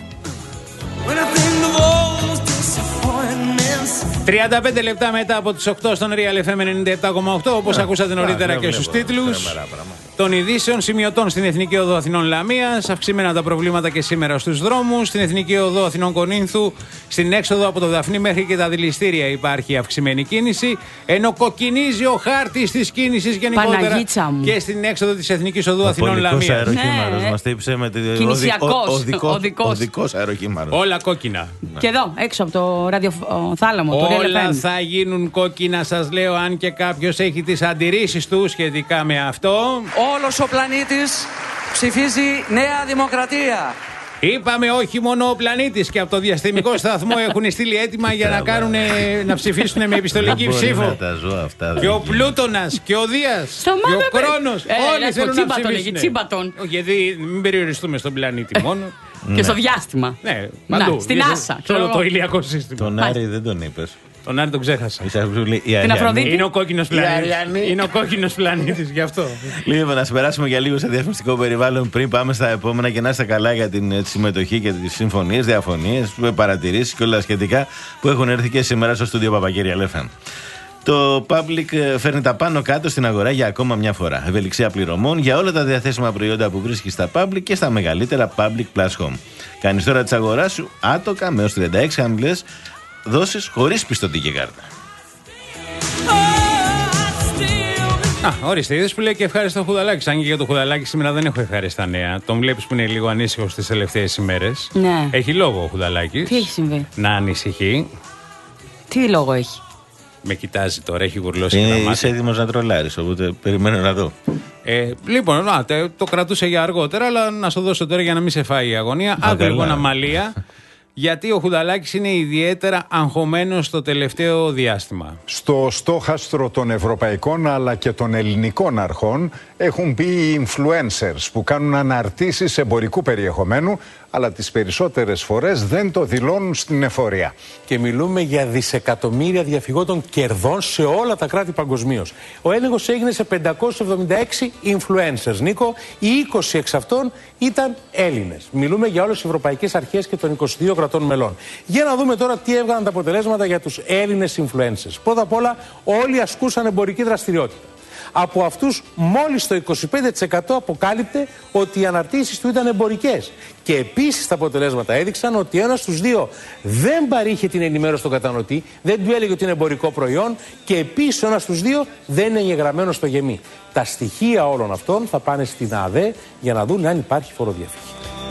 τριάντα πέντε λεπτά μετά από τις οκτώ στον Real εφ εμ ενενήντα επτά κόμμα οκτώ, όπως yeah. ακούσατε νωρίτερα yeah, και στους τίτλους των ειδήσεων. Σημειωτών στην Εθνική Οδό Αθηνών Λαμίας, αυξημένα τα προβλήματα και σήμερα στους δρόμους. Στην Εθνική Οδό Αθηνών Κονίνθου, στην έξοδο από το Δαφνί μέχρι και τα δηληστήρια υπάρχει αυξημένη κίνηση, ενώ κοκκινίζει ο χάρτης της κίνησης γενικότερα και στην έξοδο της Εθνικής Οδού Αθηνών Λαμίας. Ο αεροχήμαρος, μας τύψε με την οδικός αεροχήμαρος. Όλα κόκκινα. Και εδώ, έξω από το ραδιοθάλαμο. Όλα θα γίνουν κόκκινα, σας λέω, αν και κάποιος έχει τις αντιρρήσεις του σχετικά με αυτό. Όλος ο πλανήτης ψηφίζει Νέα Δημοκρατία. Είπαμε όχι μόνο ο πλανήτης, και από το διαστημικό σταθμό έχουν στείλει έτοιμα για να, κάνουν, να ψηφίσουν με επιστολική ψήφο. Και ο Πλούτονας και ο Δίας και ο Κρόνος, όλοι θέλουν να ψηφίσουν. Γιατί μην περιοριστούμε στον πλανήτη μόνο. Και στο διάστημα. Ναι, παντού. Στην Άσα. Σε όλο το ηλιακό σύστημα. Τον Άρη δεν τον είπες. Τον Άρη τον ξέχασα. Την Αφροδίτη. Είναι ο κόκκινος πλανήτης. Είναι ο κόκκινος πλανήτης, γι' αυτό. Λοιπόν, να περάσουμε για λίγο σε διαφημιστικό περιβάλλον πριν πάμε στα επόμενα, και να είστε καλά για την συμμετοχή και τις συμφωνίες, διαφωνίες, παρατηρήσεις και όλα τα σχετικά που έχουν έρθει και σήμερα στο στούντιο Παπακύρια Λέφαν. Το Public φέρνει τα πάνω κάτω στην αγορά για ακόμα μια φορά. Ευελιξία πληρωμών για όλα τα διαθέσιμα προϊόντα που βρίσκει στα Public και στα μεγαλύτερα Public Plus Home. Κάνεις τώρα τις αγοράς σου άτοκα με έως τριάντα έξι χαμηλές δώσεις χωρίς πιστωτική κάρτα. Α, ορίστε, είδες που λέει και ευχάριστο Χουδαλάκη. Αν και για το Χουδαλάκη σήμερα δεν έχω ευχάριστα νέα. Τον βλέπεις που είναι λίγο ανήσυχος τις τελευταίες ημέρες. Ναι. Έχει λόγο ο Χουδαλάκης. Τι έχει συμβεί? Να ανησυχεί. Τι λόγο έχει? Με κοιτάζει τώρα, έχει γουρλώσει ε, τα μάτια. Είσαι έτοιμος να τρολάρεις, οπότε περιμένω να δω. Ε, λοιπόν, να, το κρατούσε για αργότερα, αλλά να σου δώσω τώρα για να μην σε φάει η αγωνία. Αύριο Αμαλία. γιατί ο Χουδαλάκης είναι ιδιαίτερα αγχωμένος το τελευταίο διάστημα. Στο στόχαστρο των ευρωπαϊκών αλλά και των ελληνικών αρχών έχουν μπει οι influencers που κάνουν αναρτήσεις εμπορικού περιεχομένου, αλλά τις περισσότερες φορές δεν το δηλώνουν στην εφορία. Και μιλούμε για δισεκατομμύρια διαφυγόντων κερδών σε όλα τα κράτη παγκοσμίως. Ο έλεγχος έγινε σε πεντακόσιους εβδομήντα έξι influencers, Νίκο, οι είκοσι εξ αυτών ήταν Έλληνες. Μιλούμε για όλες τις ευρωπαϊκές αρχές και των είκοσι δύο κρατών μελών. Για να δούμε τώρα τι έβγαλαν τα αποτελέσματα για τους Έλληνες influencers. Πρώτα απ' όλα, όλοι ασκούσαν εμπορική δραστηριότητα. Από αυτούς μόλις το είκοσι πέντε τοις εκατό αποκάλυπτε ότι οι αναρτήσεις του ήταν εμπορικές. Και επίσης τα αποτελέσματα έδειξαν ότι ένας στους δύο δεν παρήχε την ενημέρωση στον καταναλωτή, δεν του έλεγε ότι είναι εμπορικό προϊόν και επίσης ένας στους δύο δεν είναι εγγεγραμμένος στο γεμί. Τα στοιχεία όλων αυτών θα πάνε στην ΑΔΕ για να δουν αν υπάρχει φοροδιαφυγή.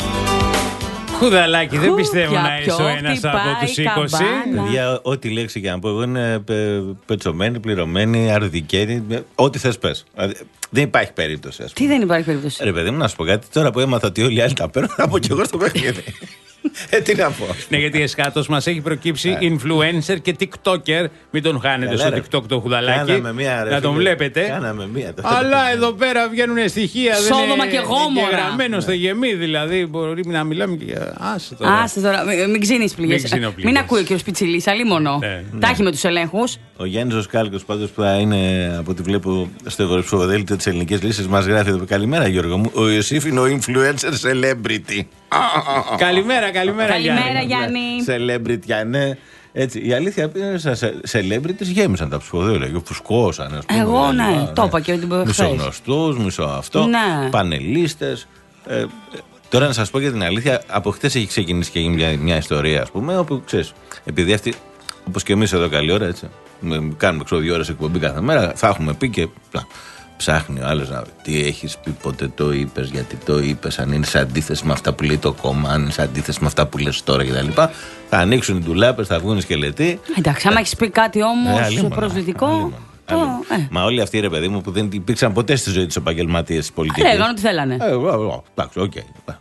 Χουδαλάκη, δεν πιστεύω να είσαι ο ένας από τους είκοσι. Παιδιά, ό,τι λέξη και να πω, εγώ είναι πε, πετσωμένη, πληρωμένη, αρδικέρη, ό,τι θες πες. Δεν υπάρχει περίπτωση. Τι δεν υπάρχει περίπτωση. Ρε παιδί μου, να σου πω κάτι, τώρα που έμαθα ότι όλοι οι άλλοι τα παίρνουν, θα πω κι εγώ στο παιχνίδι. Ε, τι να πω. Ναι, γιατί εσχάτως μας έχει προκύψει influencer και TikToker. Μην τον χάνετε στο TikTok το Χουδαλάκι. Να τον βλέπετε. Κάναμε μία. Αλλά εδώ πέρα βγαίνουν στοιχεία. Σόδομα και Γόμορα. Γραμμένο στο γεμί, δηλαδή. Μπορεί να μιλάμε και για. Άσε τώρα. Άσε τώρα. Μην ξύνεις πληγές. Μην ακούει ο κ. Πιτσιλής, αλλήμονο. Τα έχει με τους ελέγχους. Ο Γιάννης ο Σκάλκος, πάντως που θα είναι από ό,τι βλέπω στο ευρωψηφοδέλτιο της Ελληνικής Λύσης, μας γράφει εδώ. Καλημέρα, Γιώργο μου. Ο Ιωσήφ είναι ο influencer celebrity. Καλημέρα, καλημέρα, καλημέρα Γιάννη. Celebrity, Γιάννη. Έτσι, η αλήθεια είναι ότι celebrities γέμισαν τα ψηφοδέλτια, φουσκώσαν. Εγώ ναι, το είπα και την προηγούμενη. Μισογνωστούς, μισό αυτό. Ναι. Πανελίστες. Ε, τώρα να σας πω για την αλήθεια, από χτες έχει ξεκινήσει και γίνει μια, μια ιστορία, ας πούμε, όπου ξέρεις, επειδή αυτοί, όπως και εμείς εδώ καλή ώρα, έτσι, κάνουμε ξέρω δύο ώρες εκπομπή κάθε μέρα, θα έχουμε πει και. Ψάχνει ο άλλος να δει τι έχεις πει, πότε το είπες, γιατί το είπες, αν είναι σε αντίθεση με αυτά που λέει το κόμμα, αν είναι σε αντίθεση με αυτά που λες τώρα κτλ. Θα ανοίξουν οι ντουλάπες, θα βγουν οι σκελετοί. Εντάξει, άμα έχεις πει κάτι όμως ε, προσβλητικό. Το... Ε. Μα όλοι αυτοί, ρε παιδί μου, που δεν υπήρξαν ποτέ στη ζωή τους επαγγελματίες της πολιτικής. Λέγανε ότι θέλανε. Εντάξει, οκ.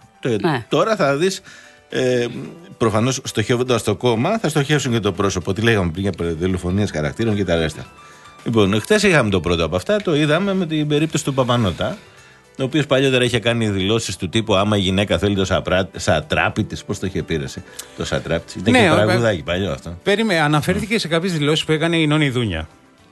Τώρα θα δεις. Ε, προφανώς στοχεύοντας το κόμμα, θα στοχεύσουν και το πρόσωπο. Τι λέγαμε πριν για δολοφονίες χαρακτήρων και τα ρέστα. Λοιπόν, χτες είχαμε το πρώτο από αυτά, το είδαμε με την περίπτωση του Παπανότα, ο οποίος παλιότερα είχε κάνει δηλώσεις του τύπου άμα η γυναίκα θέλει το σαπρά, σατράπι της, πώς το είχε πείρασε, το σατράπι της. Ήταν ναι, και τραγουδάκι παλιό αυτό. Περίμενε, αναφέρθηκε σε κάποιες δηλώσεις που έκανε η Νόνη Δούνια.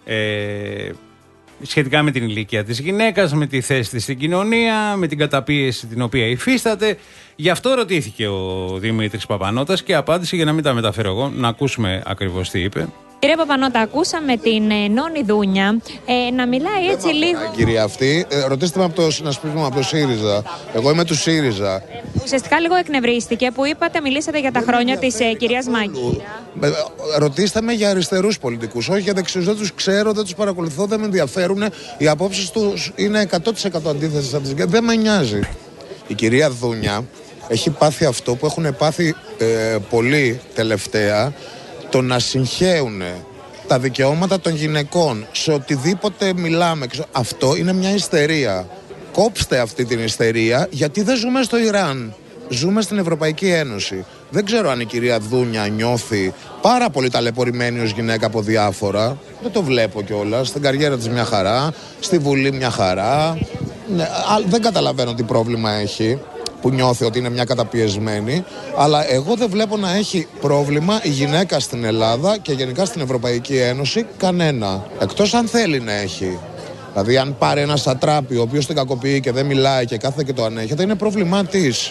Ε, σχετικά με την ηλικία της γυναίκας, με τη θέση της στην κοινωνία, με την καταπίεση την οποία υφίσταται. Γι' αυτό ρωτήθηκε ο Δημήτρης Παπανώτας και απάντησε, για να μην τα μεταφέρω εγώ, να ακούσουμε ακριβώς τι είπε. Κύριε Παπανώτα, ακούσαμε την ε, Νόνη Δούνια ε, να μιλάει έτσι λίγο. Κυρία αυτή, ε, ρωτήστε με από το συνασπισμό, από το ΣΥΡΙΖΑ. Εγώ είμαι του ΣΥΡΙΖΑ. Ε, ουσιαστικά λίγο εκνευρίστηκε που είπατε, μιλήσατε για τα δεν χρόνια της ε, κυρίας Μάγκη. Ε, ρωτήστε με για αριστερούς πολιτικούς, όχι για δεξιούς. Δεν τους ξέρω, δεν τους παρακολουθώ, δεν με ενδιαφέρουν. Οι απόψεις τους είναι εκατό τοις εκατό αντίθεσες από τις. Δεν με νοιάζει. Η κυρία Δούνια έχει πάθει αυτό που έχουν πάθει ε, πολλοί τελευταία. Το να συγχέουν τα δικαιώματα των γυναικών σε οτιδήποτε μιλάμε. Αυτό είναι μια ιστερία. Κόψτε αυτή την ιστερία, γιατί δεν ζούμε στο Ιράν. Ζούμε στην Ευρωπαϊκή Ένωση. Δεν ξέρω αν η κυρία Δούνια νιώθει πάρα πολύ ταλαιπωρημένη ως γυναίκα από διάφορα. Δεν το βλέπω κιόλας. Στην καριέρα της μια χαρά, στη Βουλή μια χαρά. Δεν καταλαβαίνω τι πρόβλημα έχει, που νιώθει ότι είναι μια καταπιεσμένη, αλλά εγώ δεν βλέπω να έχει πρόβλημα η γυναίκα στην Ελλάδα και γενικά στην Ευρωπαϊκή Ένωση κανένα. Εκτός αν θέλει να έχει. Δηλαδή αν πάρει ένα σατράπι ο οποίος την κακοποιεί και δεν μιλάει και κάθεται και το ανέχεται, είναι πρόβλημά της.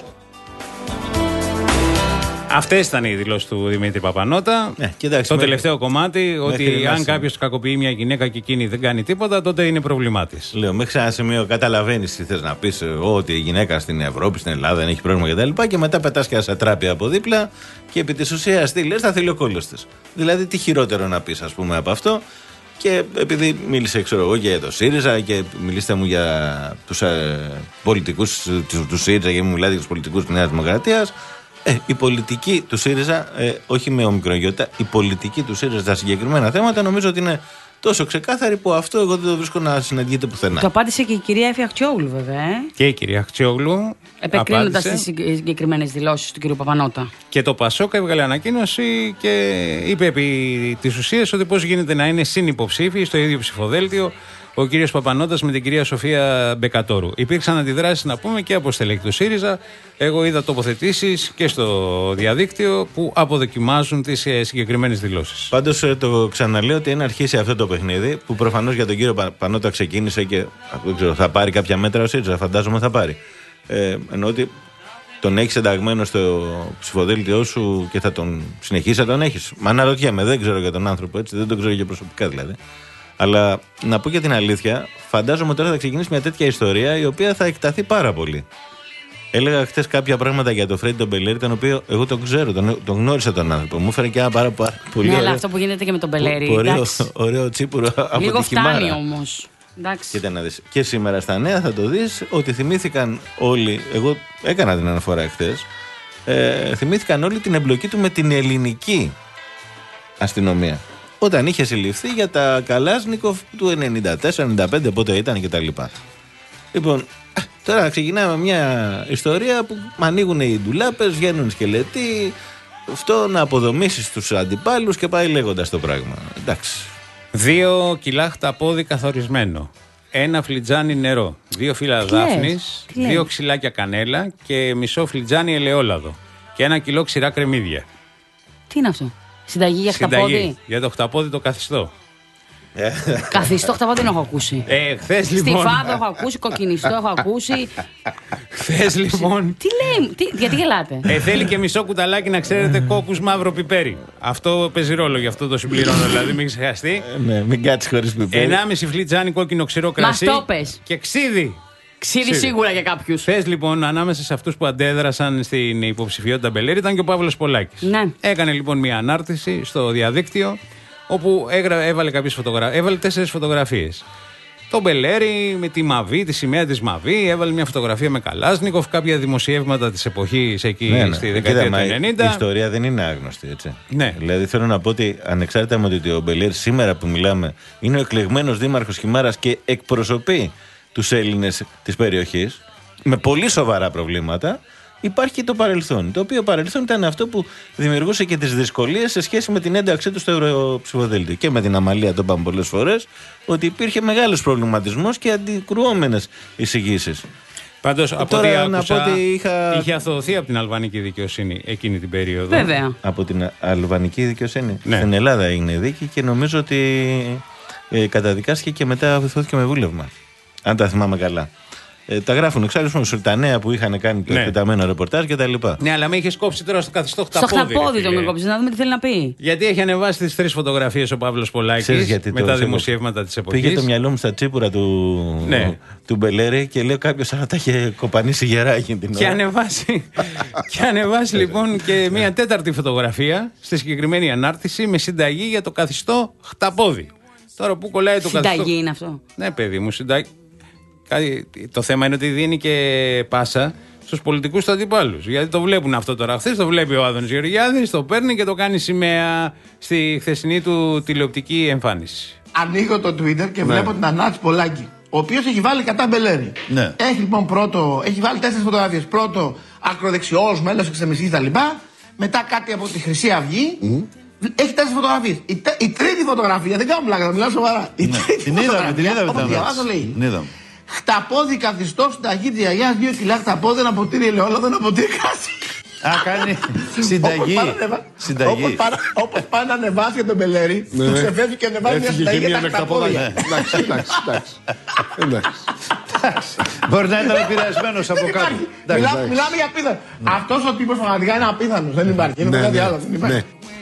Αυτές ήταν οι δηλώσεις του Δημήτρη Παπανώτα. Ε, κοιτάξτε, το τελευταίο κομμάτι, ότι αν κάποιος κακοποιεί μια γυναίκα και εκείνη δεν κάνει τίποτα, τότε είναι πρόβλημά της. Λέω, μέχρι ένα σημείο καταλαβαίνεις τι θες να πεις, ότι η γυναίκα στην Ευρώπη, στην Ελλάδα δεν έχει πρόβλημα κτλ. Και, και μετά πετάς και ένα σατράπι από δίπλα και επί της ουσίας τι λες, θα θέλει ο κόλλος της. Δηλαδή, τι χειρότερο να πεις, ας πούμε, από αυτό. Και επειδή μίλησε, ξέρω εγώ, και για το ΣΥΡΙΖΑ και μιλήστε μου για τους ε, πολιτικούς του, του ΣΥΡΙΖΑ και μου μιλάτε για τους πολιτικούς της Νέας Δημοκρατίας. Ε, η πολιτική του ΣΥΡΙΖΑ, ε, όχι με ομικρογιότητα, η πολιτική του ΣΥΡΙΖΑ στα συγκεκριμένα θέματα νομίζω ότι είναι τόσο ξεκάθαρη που αυτό εγώ δεν το βρίσκω να συναντιέται πουθενά. Το απάντησε και η κυρία Έφη Αχτσιόγλου, βέβαια. Ε? Και η κυρία Αχτσιόγλου. Επεκρίνοντας τις συγκεκριμένες δηλώσεις του κ. Παπανότα. Και το Πασόκ έβγαλε ανακοίνωση και είπε επί της ουσίας ότι πώς γίνεται να είναι συνυποψήφοι στο ίδιο ψηφοδέλτιο ο κύριος Παπανότας με την κυρία Σοφία Μπεκατόρου. Υπήρξαν αντιδράσεις, να πούμε, και από στελέχη του ΣΥΡΙΖΑ. Εγώ είδα τοποθετήσεις και στο διαδίκτυο που αποδοκιμάζουν τις συγκεκριμένες δηλώσεις. Πάντως το ξαναλέω ότι αν αρχίσει αυτό το παιχνίδι, που προφανώς για τον κύριο Παπανότα ξεκίνησε και δεν ξέρω, θα πάρει κάποια μέτρα ο ΣΥΡΙΖΑ, φαντάζομαι θα πάρει. Ε, εννοώ ότι τον έχεις ενταγμένο στο ψηφοδέλτιό σου και θα τον συνεχίσει να τον έχεις. Μα αναρωτιέμαι, δεν ξέρω για τον άνθρωπο έτσι, δεν τον ξέρω για προσωπικά δηλαδή. Αλλά να πω και την αλήθεια, φαντάζομαι τώρα θα ξεκινήσει μια τέτοια ιστορία η οποία θα εκταθεί πάρα πολύ. Έλεγα χθες κάποια πράγματα για τον Φρέντι τον Μπελέρη, τον οποίο εγώ τον ξέρω, τον, τον γνώρισα τον άνθρωπο. Μου έφερε και ένα πάρα, πάρα πολύ. Ναι, ωραίο, αλλά αυτό που γίνεται και με τον Μπελέρη. Ωραίο, ωραίο τσίπουρο από λίγο τη Χιμάρα. φτάνει όμως. Κοίτα να δεις. Και σήμερα στα νέα θα το δεις ότι θυμήθηκαν όλοι. Εγώ έκανα την αναφορά χθες. Ε, θυμήθηκαν όλοι την εμπλοκή του με την ελληνική αστυνομία. Όταν είχε συλληφθεί για τα Καλάσνικοφ του ενενήντα τέσσερα ενενήντα πέντε, πότε ήταν κτλ. Λοιπόν, τώρα ξεκινάμε μια ιστορία που ανοίγουν οι ντουλάπες, βγαίνουν σκελετοί, αυτό να αποδομήσεις τους αντιπάλους και πάει λέγοντας το πράγμα. Εντάξει. Δύο κιλά χταπόδι καθορισμένο. Ένα φλιτζάνι νερό. Δύο φύλλα δάφνης. Δύο ξυλάκια κανέλα και μισό φλιτζάνι ελαιόλαδο. Και ένα κιλό ξηρά κρεμμύδια. Τι είναι αυτό? Συνταγή για χταπόδι. Για το χταπόδι το καθιστό. Καθιστό χταπόδι δεν έχω ακούσει. Ε, χθες λοιπόν. Στιφάδο έχω ακούσει, κοκκινιστό έχω ακούσει. Χθες λοιπόν. Τι λέει, τι, γιατί γελάτε? Ε, θέλει και μισό κουταλάκι να ξέρετε κόκκους μαύρο πιπέρι. Αυτό παίζει ρόλο, γι' αυτό το συμπληρώνω, δηλαδή μην ξεχαστεί. Ναι, μην κάτσει χωρίς πιπέρι. Ενάμιση φλιτζάνι κόκκινο ξηρό κρασί. Μας το πες. Και ξύδι. Ξύδι σίγουρα για κάποιους. Χθες λοιπόν, ανάμεσα σε αυτούς που αντέδρασαν στην υποψηφιότητα Μπελέρη ήταν και ο Παύλος Πολάκης. Ναι. Έκανε λοιπόν μια ανάρτηση στο διαδίκτυο όπου έγρα, έβαλε κάποιες φωτογραφίες, έβαλε τέσσερις φωτογραφίες. Το Μπελέρη με τη Μαβή, τη σημαία της Μαβή, έβαλε μια φωτογραφία με Καλάσνικοφ, κάποια δημοσιεύματα της εποχής εκεί ναι, ναι. στη δεκαετία του ενενήντα. Η ιστορία δεν είναι άγνωστη, έτσι. Ναι. Δηλαδή θέλω να πω ότι ανεξάρτητα με ότι ο Μπελέρη σήμερα που μιλάμε είναι ο εκλεγμένος δήμαρχος Χιμάρας και εκπροσωπεί τους Έλληνες της περιοχής με πολύ σοβαρά προβλήματα. Υπάρχει και το παρελθόν. Το οποίο παρελθόν ήταν αυτό που δημιουργούσε και τις δυσκολίες σε σχέση με την ένταξή του στο Ευρωψηφοδέλτιο. Και με την Αμαλία, το είπαμε πολλές φορές, ότι υπήρχε μεγάλος προβληματισμός και αντικρουόμενες εισηγήσεις. Πάντως, από ό,τι άκουσα, είχα... είχε αθωωωθεί από την αλβανική δικαιοσύνη εκείνη την περίοδο. Βέβαια. Από την αλβανική δικαιοσύνη. Ναι. Στην Ελλάδα έγινε δίκη και νομίζω ότι ε, καταδικάστηκε και μετά αθωώθηκε με βούλευμα. Αν τα θυμάμαι καλά. Ε, τα γράφουν εξάλλου στου τα νέα που είχαν κάνει το εκτεταμένο ναι. ρεπορτάζ κτλ. Ναι, αλλά με είχε κόψει τώρα στο καθιστό χταπόδι. Στο χταπόδι τον κόψει, να δούμε τι θέλει να πει. Γιατί έχει ανεβάσει τις τρεις φωτογραφίες ο Παύλος Πολάκης με τα δημοσιεύματα της εποχής. Πήγε το μυαλό μου στα τσίπουρα του, ναι. του Μπελέρη και λέω κάποιος άλλα τα είχε κοπανίσει γερά εκείνη την ώρα. Και ανεβάσει, και ανεβάσει λοιπόν και μια τέταρτη φωτογραφία στη συγκεκριμένη ανάρτηση με συνταγή για το καθιστό χταπόδι. Τώρα που κολλάει το καθιστό. Συνταγή είναι αυτό. Ναι, παιδί μου, συνταγή. Το θέμα είναι ότι δίνει και πάσα στους πολιτικούς του αντιπάλους. Γιατί το βλέπουν αυτό τώρα. Χθες το βλέπει ο Άδωνης Γεωργιάδης, το παίρνει και το κάνει σημαία στη χθεσινή του τηλεοπτική εμφάνιση. Ανοίγω το Twitter και ναι. βλέπω την ανάρτηση Πολάκη, ο οποίος έχει βάλει κατά Μπελέρη. Ναι. Έχει λοιπόν πρώτο, έχει βάλει τέσσερις φωτογραφίες. Πρώτο ακροδεξιός, μέλος εξεμιστής κτλ. Μετά κάτι από τη Χρυσή Αυγή. Mm. Έχει τέσσερις φωτογραφίες. Η, τε, η τρίτη φωτογραφία, δεν κάνω πλάκα, θα μιλάω σοβαρά. Η ναι. τρίτη την φωτογραφία, είδαμε, την είδαμε, όπως διαβάζω λέει. Χταπόδι καθιστό συνταγή τη γιαγιά, δύο κιλά χταπόδι, ένα ποτήρι ελαιόλαδο, ένα ποτήρι κράσι. Α, κάνει συνταγή. Συνταγή. Όπως πάει να ανεβάσει για τον Μπελέρη, του ξεφεύγει και ανεβάζει μια συνταγή για τα χταπόδια. Εντάξει, εντάξει, εντάξει. Μπορεί να ήταν επηρεασμένος από κάτω. Μιλάμε για απίθανο. Αυτός ο τύπος πραγματικά είναι απίθανος. Δεν υπάρχει. Είναι κάτι άλλο. Δεν υπάρχει.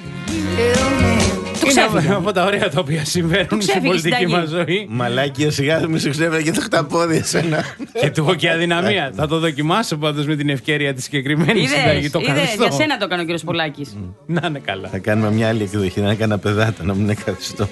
Είναι από τα ωραία τα οποία συμβαίνουν στην πολιτική μας ζωή. Μαλάκι, ο σιγά μη σου ξέφερε και το χταπόδι εσένα. Και του έχω και αδυναμία. Θα το δοκιμάσω πάντως με την ευκαιρία της συγκεκριμένης συνταγή. Το καθιστό. Για σένα το έκανε ο κύριος Πολάκης. Να είναι καλά. Θα κάνουμε μια άλλη εκδοχή, να έκανα παιδάτα, να μην είναι καθιστό.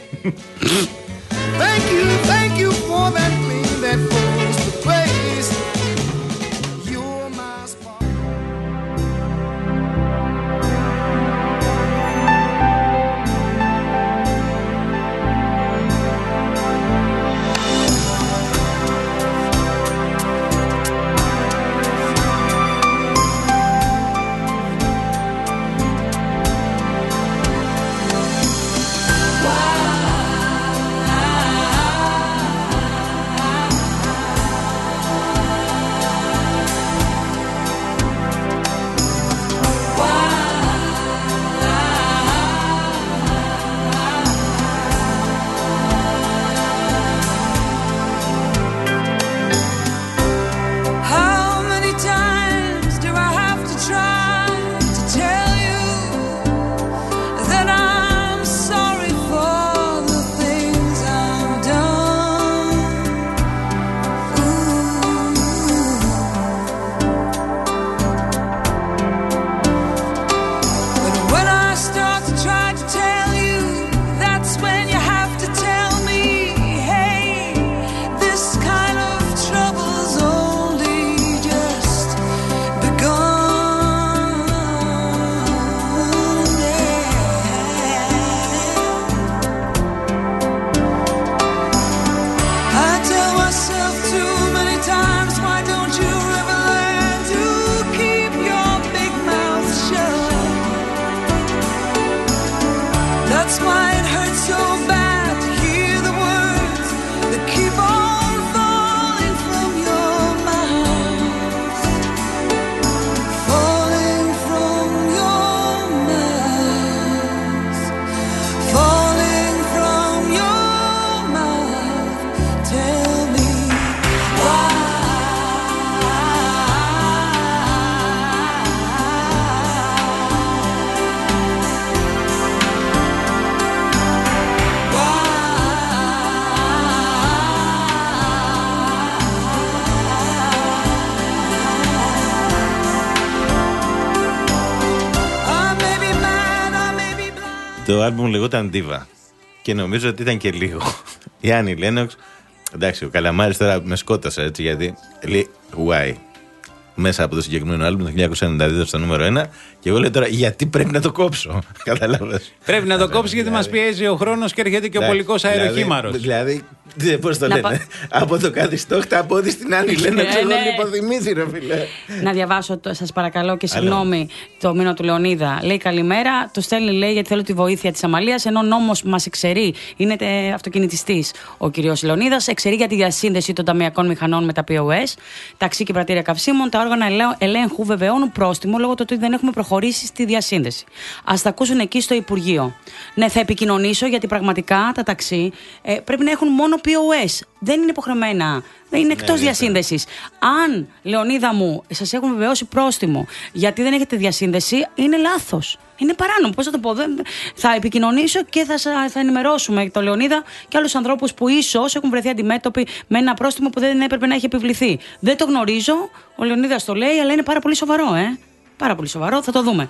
Το άλμπουμ λεγόταν Diva. Και νομίζω ότι ήταν και λίγο. Η Άννη Λένοξ. Εντάξει, ο Καλαμάρης τώρα με σκότωσε έτσι, γιατί λέει Why. Μέσα από το συγκεκριμένο άλμπουμ το χίλια εννιακόσια ενενήντα δύο στο νούμερο ένα. Και εγώ λέω τώρα γιατί πρέπει να το κόψω. Καταλάβες. Πρέπει να το κόψει γιατί μας πιέζει ο χρόνος και έρχεται και ο πολικός αεροχήμαρος. Δηλαδή, πώς το λένε. Από το καθιστόχτα από ό,τι στην Άννη Λένοξ. Εγώ λιποθυμήθη, ρε φίλε. Να διαβάσω, σας παρακαλώ και συγγνώμη, το μήνυμα του Λεωνίδα. Λέει καλημέρα, το στέλνει λέει γιατί θέλω τη βοήθεια της Αμαλίας, ενώ νόμος μας εξαιρεί. Είναι αυτοκινητιστής ο κύριος Λεωνίδας, εξαιρεί για τη διασύνδεση των ταμειακών μηχανών με τα πι ο ες, ταξί και πρατήρια καυσίμων. Τα όργανα ελέγχου βεβαιώνουν πρόστιμο λόγω του ότι δεν έχουμε προχωρήσει στη διασύνδεση. Ας τα ακούσουν εκεί στο Υπουργείο. Ναι, θα επικοινωνήσω γιατί πραγματικά τα ταξί ε, πρέπει να έχουν μόνο πι ο ες. Δεν είναι υποχρεωμένα. Δεν είναι εκτός ναι, διασύνδεσης. Αν, Λεωνίδα μου, σας έχουν βεβαιώσει πρόστιμο γιατί δεν έχετε διασύνδεση, είναι λάθος. Είναι παράνομο. Πώς θα το πω. Θα επικοινωνήσω και θα, θα ενημερώσουμε τον Λεωνίδα και άλλους ανθρώπους που ίσως έχουν βρεθεί αντιμέτωποι με ένα πρόστιμο που δεν έπρεπε να έχει επιβληθεί. Δεν το γνωρίζω. Ο Λεωνίδας το λέει, αλλά είναι πάρα πολύ σοβαρό, ε. Πάρα πολύ σοβαρό. Θα το δούμε.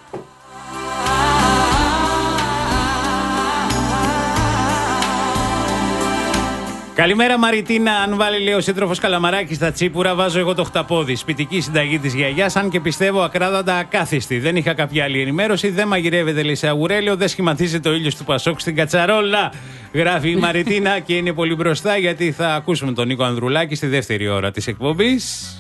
Καλημέρα Μαριτίνα, αν βάλει λέει ο σύντροφος Καλαμαράκη στα τσίπουρα, βάζω εγώ το χταπόδι. Σπιτική συνταγή της γιαγιάς, αν και πιστεύω ακράδαντα ακάθιστη. Δεν είχα κάποια άλλη ενημέρωση, δεν μαγειρεύεται λέει σε αγουρέλιο, δεν σχηματίζεται ο ήλιος του Πασόκ στην κατσαρόλα. Γράφει η Μαριτίνα και είναι πολύ μπροστά γιατί θα ακούσουμε τον Νίκο Ανδρουλάκη στη δεύτερη ώρα της εκπομπής.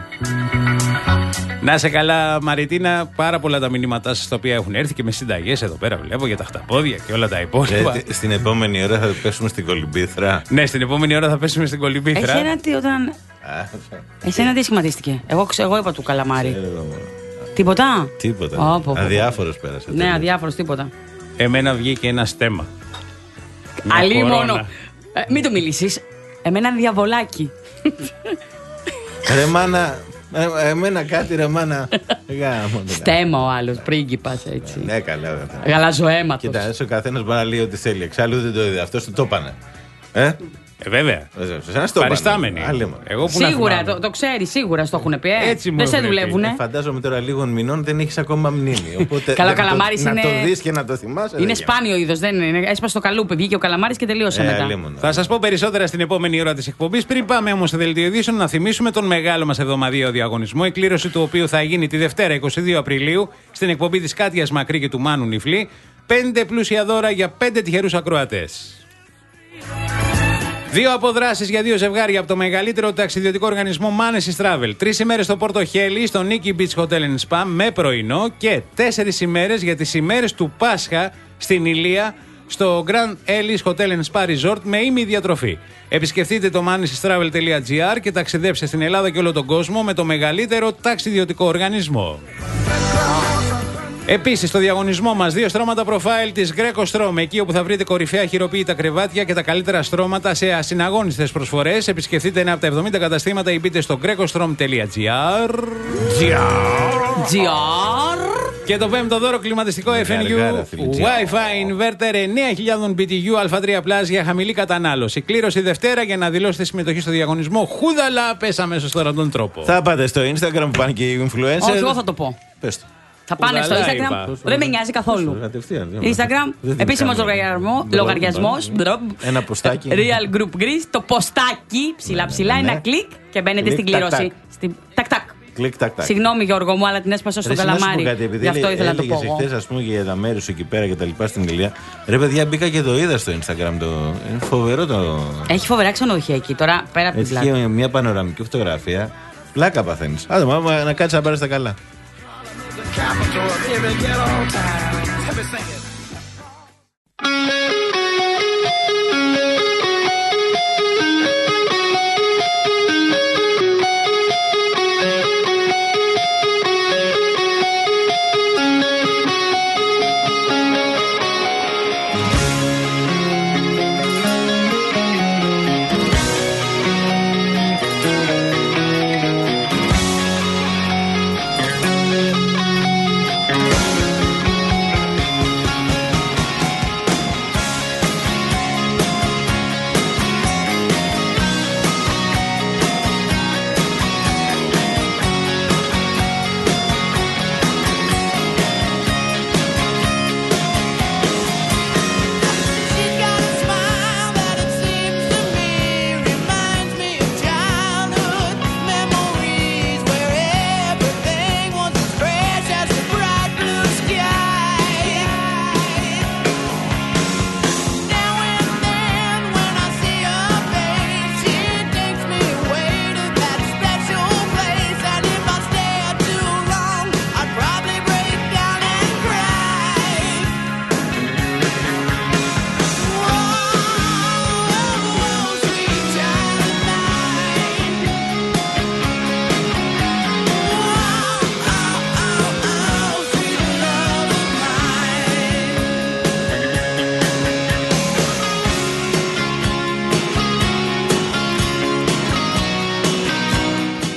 Να σε καλά, Μαριτίνα. Πάρα πολλά τα μηνύματά σας τα οποία έχουν έρθει και με συνταγές εδώ πέρα. Βλέπω για τα χταπόδια και όλα τα υπόλοιπα. Ε, στην επόμενη ώρα θα πέσουμε στην κολυμπήθρα. Ναι, στην επόμενη ώρα θα πέσουμε στην κολυμπήθρα. Εσένα τι όταν. Εσένα τι σχηματίστηκε. Εγώ, εγώ είπα του Καλαμάρη. Τίποτα. Τίποτα. Oh, αδιάφορος πέρασε. Ναι, τέλος. Αδιάφορος, τίποτα. Εμένα βγήκε ένα στέμα. Αλλή μόνο. Ε, μην το μιλήσεις. Εμένα διαβολάκι. Ρε μάνα. Ε, εμένα κάτι ρε μάνα. Στέμα ο άλλος, πρίγκιπας έτσι. Ναι, καλά. Γαλαζοαίματος. Κοίτα, ο καθένας μπορεί να λέει ό,τι θέλει. Εξάλλου δεν το είδε. Αυτός το έπανε. Ε, ε βέβαια. Παριστάμενοι. Σίγουρα, το, το ξέρει, σίγουρα στο έχουν πει. Ε. Έτσι μου δεν σε δουλεύουνε. Ε, φαντάζομαι τώρα λίγων μηνών δεν έχει ακόμα μνήμη. Οπότε Καλά, ο Καλαμάρης είναι. Να το δεις και να το θυμάσαι. Είναι σπάνιο είδος. Δεν είναι. Έσπασε το καλούπι, βγήκε ο Καλαμάρης και τελείωσε ε, μετά. Λίμωνα. Θα σας πω περισσότερα στην επόμενη ώρα της εκπομπής. Πριν πάμε όμως στο δελτίο ειδήσεων, να θυμίσουμε τον μεγάλο μας εβδομαδιαίο διαγωνισμό, η κλήρωση του οποίου θα γίνει τη Δευτέρα εικοστή δεύτερη Απριλίου στην εκπομπή της Κάτιας Μακρύ και του Μάνου Νιφλή. Πέντε πλούσια δώρα για πέντε τυχερούς ακροατές. Δύο αποδράσεις για δύο ζευγάρια από το μεγαλύτερο ταξιδιωτικό οργανισμό Manesis Travel. Τρεις ημέρες στο Πόρτο Χέλι, στο Nikki Beach Hotel and Spa με πρωινό και τέσσερις ημέρες για τις ημέρες του Πάσχα στην Ηλία, στο Grand Ellis Hotel and Spa Resort με ημιδιατροφή. Επισκεφτείτε το manesis travel τελεία gr και ταξιδέψτε στην Ελλάδα και όλο τον κόσμο με το μεγαλύτερο ταξιδιωτικό οργανισμό. Επίσης, στο διαγωνισμό μας, δύο στρώματα προφάιλ της Greco Strom, εκεί όπου θα βρείτε κορυφαία χειροποίητα κρεβάτια και τα καλύτερα στρώματα σε ασυναγώνιστες προσφορές. Επισκεφτείτε ένα από τα εβδομήντα καταστήματα ή μπείτε στο greco strom τελεία gr. Και το πέμπτο δώρο κλιματιστικό εφ εν γιου Wi-Fi Inverter εννέα χιλιάδες μπι τι γιου Α τρία Plus για χαμηλή κατανάλωση. Κλήρωση Δευτέρα για να δηλώσετε συμμετοχή στο διαγωνισμό. Χούδαλα, πες αμέσως τώρα τον τρόπο. Θα πάτε στο Instagram που πάνε και οι influencers. Όχι, εγώ θα το πω. Πες το. Θα πάνε στο Instagram. Δεν με νοιάζει καθόλου. Instagram, επίσημος λογαριασμός. Ένα ποστάκι. Real Group Greece. Το ποστάκι ψηλά ψηλά, ένα κλικ και μπαίνετε στην κλήρωση. Τακ τακ. Κλικ, τακ, τακ. Συγγνώμη Γιώργο μου, αλλά την έσπασα στο Καλαμάρι. Γι' αυτό ήθελα να το πω. Έλεγες χθες, ας πούμε, για τα μέρη σου εκεί πέρα και τα λοιπά στην Ηλία. Ρε παιδιά, μπήκα και το είδα στο Instagram. Το... Είναι φοβερό το. Έχει φοβερά ξενοδοχεία εκεί τώρα, πέρα από την πλάκα. Έχει μια πανοραμική φωτογραφία. Πλάκα παθαίνεις. Άντε, μάμα, να κάτσεις να πάρεις τα καλά.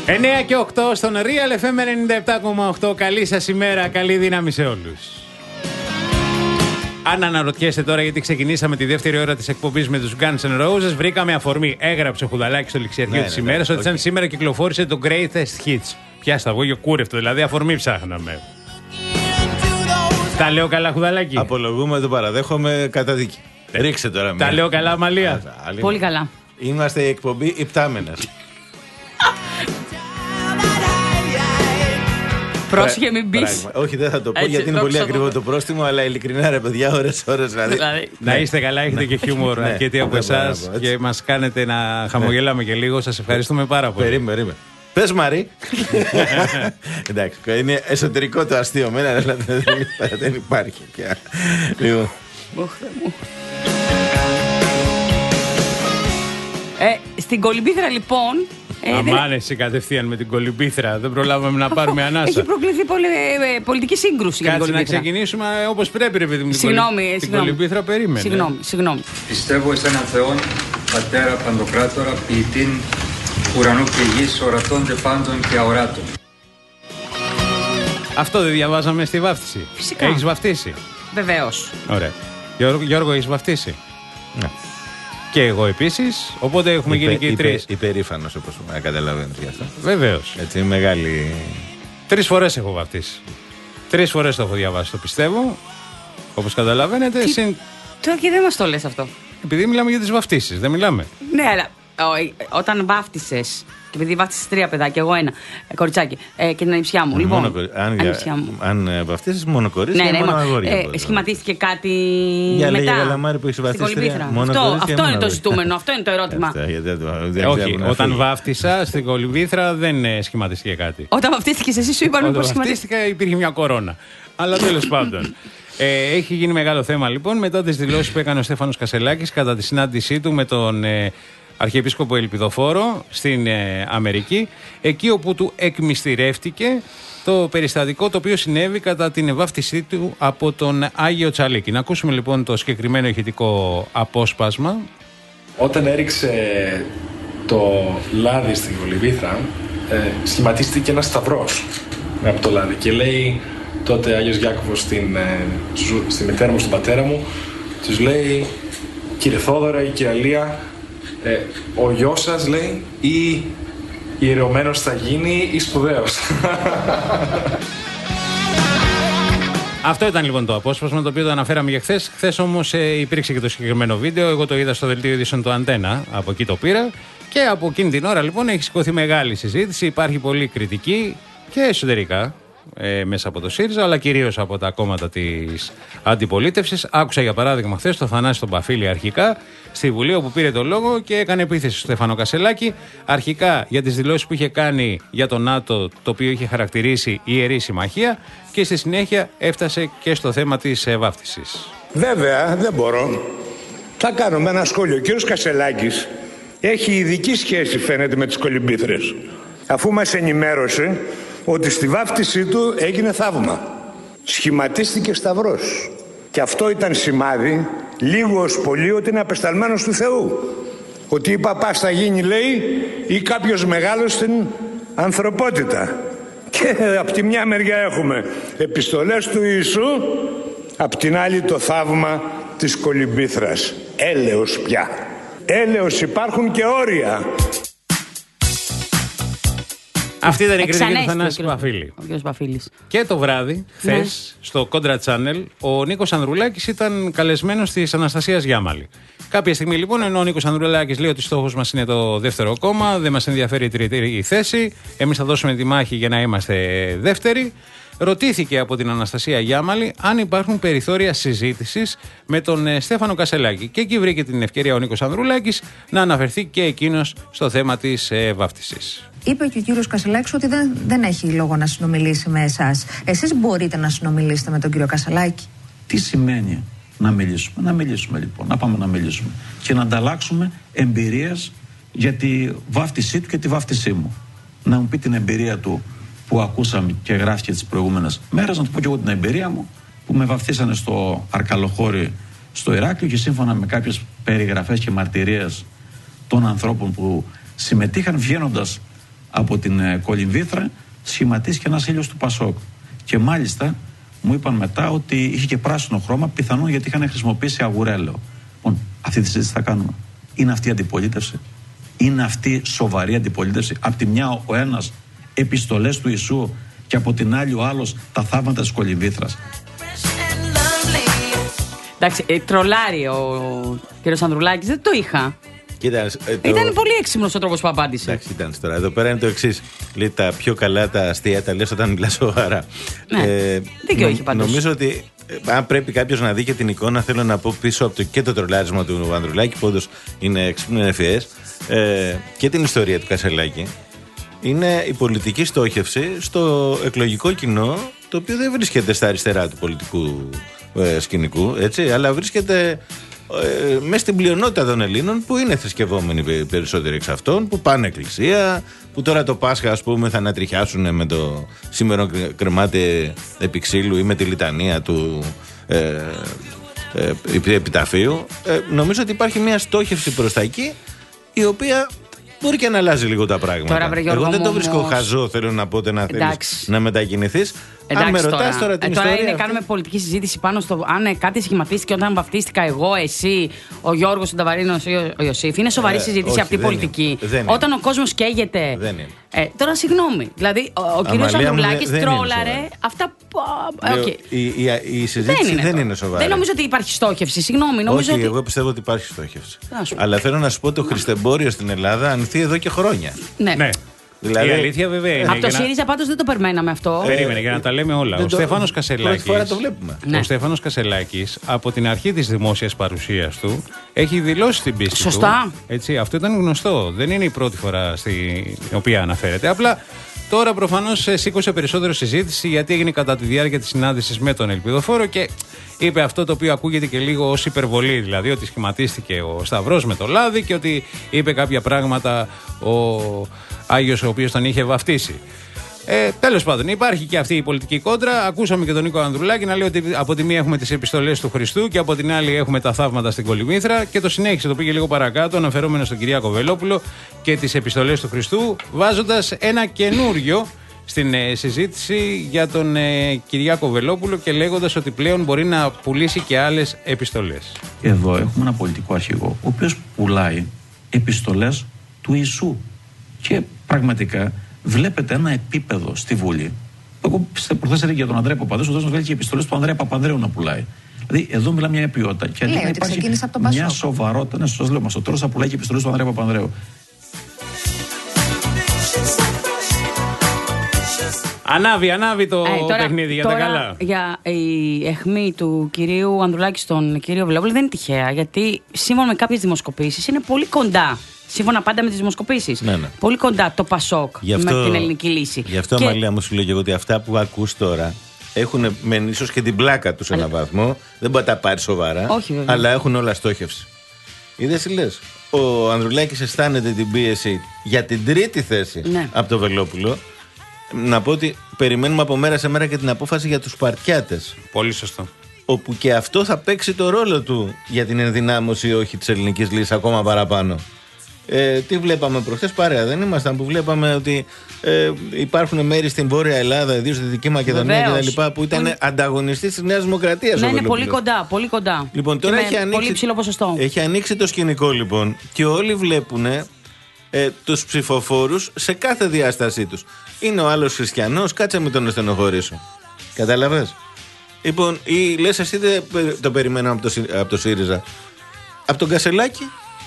εννέα και οκτώ στον Real εφ εμ ενενήντα επτά κόμμα οκτώ. Καλή σας ημέρα, καλή δύναμη σε όλους. Αν αναρωτιέστε τώρα γιατί ξεκινήσαμε τη δεύτερη ώρα της εκπομπής με τους Guns N' Roses, βρήκαμε αφορμή. Έγραψε ο Χουδαλάκης στο ληξιαρχείο ναι, της ναι, ημέρας ναι, ότι σαν σήμερα κυκλοφόρησε το Greatest Hits. Πιάστα εγώ για κούρευτο, δηλαδή αφορμή ψάχναμε. Τα λέω καλά, Χουδαλάκη? Απολογούμε, το παραδέχομαι, καταδίκη. Ρίξε τώρα μία. Τα λέω καλά, Μαλία? Πολύ καλά. Είμαστε η εκπομπή υπτάμενας. Πρόσχε, μην πεις. Όχι, δεν θα το πω έτσι, γιατί είναι πολύ ακριβό το πρόστιμο, αλλά ειλικρινά ρε παιδιά, ώρες, ώρες δηλαδή. δηλαδή. Να είστε καλά, έχετε και χιούμορ αρκετοί από εσάς και μας κάνετε να χαμογελάμε και λίγο. Σας ευχαριστούμε πάρα πολύ. Περίμενε, περίμενε. Πες Μαρή. Εντάξει, είναι εσωτερικό το αστείο μένα, αλλά δεν υπάρχει πια. Λοιπόν. Ε, στην Κολυμπήθρα λοιπόν. Ε, Αμάν εσύ κατευθείαν με την Κολυμπήθρα. Δεν προλάβαμε να πάρουμε ανάσα. Έχει προκληθεί πολυ, ε, πολιτική σύγκρουση. Κάτσε να ξεκινήσουμε όπως πρέπει, ρε παιδί μου. Συγγνώμη, την Κολυμπήθρα περίμενε. Συγγνώμη, συγγνώμη. Πιστεύω εις έναν Θεόν, Πατέρα Παντοκράτορα, ποιητήν ουρανού και γης, ορατώνται πάντων και αοράτων. Αυτό δεν διαβάζαμε στη βάφτιση? Φυσικά. Έχεις βαφτίσει? Βεβαίως. Ωραία. Γιώργο, Γιώργο έχεις βαφτίσει? Ναι. Και εγώ επίσης, οπότε έχουμε Υπε, γίνει και οι υπε, τρεις. Υπερήφανος όπως καταλαβαίνεις γι' αυτό. Βεβαίως. Έτσι, μεγάλη. Τρεις φορές έχω βαφτίσει. Τρεις φορές το έχω διαβάσει, το πιστεύω. Όπως καταλαβαίνετε. Τι... Συν... Τώρα και δεν μας το λες αυτό. Επειδή μιλάμε για τις βαφτίσεις, δεν μιλάμε? Ναι, αλλά ο, όταν βάφτισες. Και επειδή βάφτισες τρία παιδάκια, εγώ ένα κοριτσάκι ε, και την ανιψιά μου. Λοιπόν, Μόνο, αν αν, αν βαφτίσεις μόνο κορίτσια, ναι, ναι, μόνο μόνο αγόρια. Ε, σχηματίστηκε κάτι για μετά. Για Γαλαμάρη που έχεις βαφτίσει τρία. Αυτό, αυτό είναι το ζητούμενο, αυτό είναι το ερώτημα. ε, όχι, όταν βάφτισα στην Κολυμπήθρα δεν ε, σχηματίστηκε κάτι. Όταν βαφτίστηκες εσύ σου είπαν πως σχηματίστηκα υπήρχε μια κορώνα. Αλλά τέλος πάντων. Ε, έχει γίνει μεγάλο θέμα λοιπόν μετά τις δηλώσεις που έκανε ο Στέφανος Κασελάκης κατά τη συνάντησή του με τον ε, Αρχιεπίσκοπο Ελπιδοφόρο στην ε, Αμερική, εκεί όπου του εκμυστηρεύτηκε το περιστατικό το οποίο συνέβη κατά την βάφτισή του από τον Άγιο Τσαλίκη. Να ακούσουμε λοιπόν το συγκεκριμένο ηχητικό απόσπασμα. Όταν έριξε το λάδι στην Κολυμπήθρα, ε, σχηματίστηκε ένας σταυρός από το λάδι και λέει τότε Άγιος Γιάκωβος στην, ε, στη μητέρα μου, στον πατέρα μου, τους λέει «Κύριε Θόδωρα ή κύριε Αλία, ε, ο γιος σας, λέει, ή ιερωμένος θα γίνει ή σπουδαίος». Αυτό ήταν λοιπόν το απόσπασμα το οποίο το αναφέραμε για χθες. Χθες όμως ε, υπήρξε και το συγκεκριμένο βίντεο. Εγώ το είδα στο δελτίο ειδήσεων του Αντένα, από εκεί το πήρα. Και από εκείνη την ώρα λοιπόν έχει σηκωθεί μεγάλη συζήτηση. Υπάρχει πολλή κριτική και εσωτερικά. Ε, μέσα από το ΣΥΡΙΖΑ, αλλά κυρίως από τα κόμματα της αντιπολίτευσης. Άκουσα για παράδειγμα χθες το Θανάση τον Παφίλη αρχικά στη Βουλή, όπου πήρε το λόγο και έκανε επίθεση στο Στέφανο Κασελάκη. Αρχικά για τις δηλώσεις που είχε κάνει για το ΝΑΤΟ, το οποίο είχε χαρακτηρίσει ιερή συμμαχία, και στη συνέχεια έφτασε και στο θέμα της ε, βάφτισης. Βέβαια, δεν μπορώ. Θα κάνουμε ένα σχόλιο. Ο κύριος Κασελάκης έχει ειδική σχέση, φαίνεται, με τις Κολυμπήθρες, αφού μας ενημέρωσε ότι στη βάφτισή του έγινε θαύμα. Σχηματίστηκε σταυρός. Και αυτό ήταν σημάδι, λίγο ως πολύ, ότι είναι απεσταλμένος του Θεού. Ότι η παπάς θα γίνει, λέει, ή κάποιος μεγάλος στην ανθρωπότητα. Και από τη μια μεριά έχουμε επιστολές του Ιησού, απ' την άλλη το θαύμα της Κολυμπήθρας. Έλεος πια. Έλεος, υπάρχουν και όρια. Αυτή ήταν η κριτική του Θανάση Παφίλη. Ο κ. Παφίλης. Και το βράδυ, χθες, ναι, στο Contra Channel, ο Νίκος Ανδρουλάκης ήταν καλεσμένος της Αναστασίας Γιάμαλη. Κάποια στιγμή λοιπόν, ενώ ο Νίκος Ανδρουλάκης λέει ότι στόχος μας είναι το δεύτερο κόμμα, δεν μας ενδιαφέρει η τρίτη θέση, εμείς θα δώσουμε τη μάχη για να είμαστε δεύτεροι, ρωτήθηκε από την Αναστασία Γιάμαλη αν υπάρχουν περιθώρια συζήτησης με τον ε, Στέφανο Κασελάκη. Και εκεί βρήκε την ευκαιρία ο Νίκος Ανδρουλάκης να αναφερθεί και εκείνος στο θέμα της ε, βάφτισης. Είπε και ο κύριος Κασελάκης ότι δεν, δεν έχει λόγο να συνομιλήσει με εσάς. Εσείς μπορείτε να συνομιλήσετε με τον κύριο Κασελάκη? Τι σημαίνει να μιλήσουμε? Να μιλήσουμε λοιπόν, να πάμε να μιλήσουμε και να ανταλλάξουμε εμπειρίες για τη βάφτισή του και τη βάφτισή μου. Να μου πει την εμπειρία του που ακούσαμε και γράφηκε τις προηγούμενες μέρες, να του πω και εγώ την εμπειρία μου που με βαφτίσανε στο Αρκαλοχώρι στο Ηράκλειο, και σύμφωνα με κάποιες περιγραφές και μαρτυρίες των ανθρώπων που συμμετείχαν, βγαίνοντας από την ε, Κολυμβήθρα, σχηματίστηκε ένας ήλιος του Πασόκ. Και μάλιστα μου είπαν μετά ότι είχε και πράσινο χρώμα, πιθανόν γιατί είχαν χρησιμοποιήσει αγουρέλαιο. Λοιπόν, αυτή τη συζήτηση θα κάνουμε. Είναι αυτή η αντιπολίτευση? Είναι αυτή σοβαρή αντιπολίτευση? Απ' τη μια ο ένας επιστολές του Ιησού και από την άλλη ο άλλος τα θαύματα της Κολυμβήθρας. Εντάξει, ε, τρολάρει ο κ. Ανδρουλάκης, δεν το είχα. Κοίτα, ε, το... Ήταν πολύ έξυπνος ο τρόπος που απάντησε. Εντάξει, ήταν τώρα. Εδώ πέρα είναι το εξής. Λέει τα πιο καλά τα αστεία τα λες όταν μιλάς σοβαρά. Ναι, ε, δίκιο έχει πάντως. Νομίζω ότι ε, αν πρέπει κάποιος να δει και την εικόνα, θέλω να πω πίσω από το, και το τρολάρισμα του Ανδρουλάκη, που όντως είναι έξυπνο ευφυές, ε, και την ιστορία του Κασελάκη. Είναι η πολιτική στόχευση στο εκλογικό κοινό, το οποίο δεν βρίσκεται στα αριστερά του πολιτικού ε, σκηνικού, έτσι, αλλά βρίσκεται ε, μέσα στην πλειονότητα των Ελλήνων που είναι θρησκευόμενοι περισσότεροι εξ αυτών, που πάνε εκκλησία, που τώρα το Πάσχα, ας πούμε, θα ανατριχιάσουν με το σήμερα κρεμάται επί ξύλου ή με τη λιτανία του ε, ε, ε, επιταφείου. Ε, νομίζω ότι υπάρχει μια στόχευση προς τα εκεί, η οποία μπορεί και να αλλάζει λίγο τα πράγματα. Τώρα, βρε, Γιώργο, εγώ δεν το όμως... βρίσκω χαζό, θέλω να πω, να θέλεις να μετακινηθείς. Εντάξει, αν με ρωτάς τώρα, τώρα την ε, τώρα ιστορία. είναι, κάνουμε πολιτική συζήτηση πάνω στο αν ε, κάτι σχηματίστηκε όταν βαφτίστηκα εγώ, εσύ, ο Γιώργος, ο Νταβαρίνος ή ο, ο Ιωσήφ. Είναι σοβαρή Ε, συζήτηση όχι, αυτή η δεν πολιτική. είναι. Δεν είναι. Όταν ο κόσμος καίγεται. Δεν είναι. Ε, τώρα συγγνώμη. Δηλαδή, ο, ο κύριος Αμαλία μου, Ανδρουλάκης δεν είναι τρόλαρε σοβαρή. αυτά που. Λέω, Okay. η, η, η συζήτηση δεν είναι, δεν είναι σοβαρή. Δεν νομίζω ότι υπάρχει στόχευση. Συγγνώμη. Νομίζω Όχι, ότι... εγώ πιστεύω ότι υπάρχει στόχευση. Αλλά θέλω να σου πω, το χριστεμπόριο στην Ελλάδα ανθεί εδώ και χρόνια. Ναι. Ναι. Δηλαδή, η αλήθεια βέβαια είναι. Από το να... ΣΥΡΙΖΑ πάντως δεν το περιμέναμε αυτό. Περίμενε, για να τα λέμε όλα. Ο το... Στέφανος Κασελάκης. Πρώτη φορά το βλέπουμε. Ναι. Ο Στέφανος Κασελάκης από την αρχή της δημόσιας παρουσίας του έχει δηλώσει την πίστη Σωστά. του. Έτσι, αυτό ήταν γνωστό. Δεν είναι η πρώτη φορά στην οποία αναφέρεται. Απλά τώρα προφανώς σήκωσε περισσότερο συζήτηση γιατί έγινε κατά τη διάρκεια της συνάντησης με τον Ελπιδοφόρο και είπε αυτό το οποίο ακούγεται και λίγο ως υπερβολή. Δηλαδή ότι σχηματίστηκε ο Σταυρός με το λάδι και ότι είπε κάποια πράγματα ο Άγιος ο οποίος τον είχε βαφτίσει. Ε, τέλος πάντων, υπάρχει και αυτή η πολιτική κόντρα. Ακούσαμε και τον Νίκο Ανδρουλάκη να λέει ότι από τη μία έχουμε τις επιστολές του Χριστού και από την άλλη έχουμε τα θαύματα στην Κολυμβήθρα. Και το συνέχισε, το πήγε λίγο παρακάτω, αναφερόμενο στον Κυριάκο Βελόπουλο και τις επιστολές του Χριστού, βάζοντας ένα καινούριο στην ε, συζήτηση για τον ε, Κυριάκο Βελόπουλο και λέγοντας ότι πλέον μπορεί να πουλήσει και άλλες επιστολές. Εδώ έχουμε ένα πολιτικό αρχηγό, ο οποίος πουλάει επιστολές του Ιησού. Και πραγματικά βλέπετε ένα επίπεδο στη Βουλή. Εγώ προχθές έλεγε για τον Ανδρέα Παπανδρέου, ο Δός μας βγάλει και επιστολές του Ανδρέα Παπανδρέου να πουλάει. Δηλαδή εδώ μιλάμε μια ποιότητα. Και λέει αντί να ότι ξεκίνησε από τον υπάρχει μια Πασόκ. σοβαρότητα, ναι, σας λέω, μας ο τρόπος θα πουλάει και επιστολές του Ανδρέα Παπανδρέου. Ανάβει, ανάβει το Ε, τώρα, παιχνίδι για τώρα, τα καλά. Για η αιχμή του κυρίου Ανδρουλάκη στον κύριο Βελόπουλο δεν είναι τυχαία, γιατί σύμφωνα με κάποιες δημοσκοπήσεις είναι πολύ κοντά. Σύμφωνα πάντα με τις δημοσκοπήσεις. Ναι, ναι. Πολύ κοντά το Πασόκ αυτό, με την ελληνική λύση. Γι' αυτό, και... Αμαλία μου, σου λέω και εγώ ότι αυτά που ακούς τώρα έχουν μεν ίσως και την πλάκα τους σε έναν βαθμό. Δεν μπορεί να τα πάρει σοβαρά. Όχι, βέβαια. Αλλά έχουν όλα στόχευση. Είδες τι λες. Ο Ανδρουλάκης αισθάνεται την πίεση για την τρίτη θέση Ναι. από το Βελόπουλο. Να πω ότι περιμένουμε από μέρα σε μέρα και την απόφαση για τους Σπαρτιάτες. Πολύ σωστό. Όπου και αυτό θα παίξει το ρόλο του για την ενδυνάμωση ή όχι της ελληνικής λύσης ακόμα παραπάνω. Ε, τι βλέπαμε προχθές, παρέα δεν ήμασταν, που βλέπαμε ότι ε, υπάρχουν μέρη στην Βόρεια Ελλάδα, ιδίως στη Δυτική Μακεδονία κτλ. Που ήταν Πολύ... ανταγωνιστής της Νέας Δημοκρατίας. Ναι, είναι πολύ κοντά, πολύ κοντά. Λοιπόν, τώρα και έχει με ανοίξει, πολύ ψηλό ποσοστό. έχει ανοίξει το σκηνικό λοιπόν και όλοι βλέπουν ε, τους ψηφοφόρους σε κάθε διάστασή τους. Είναι ο άλλος χριστιανός, κάτσε με τον στενοχωρήσω. Κατάλαβες. Λοιπόν, ή λες εσύ δεν το περιμένω από το, από το ΣΥΡΙΖΑ. Από τον Κασελάκη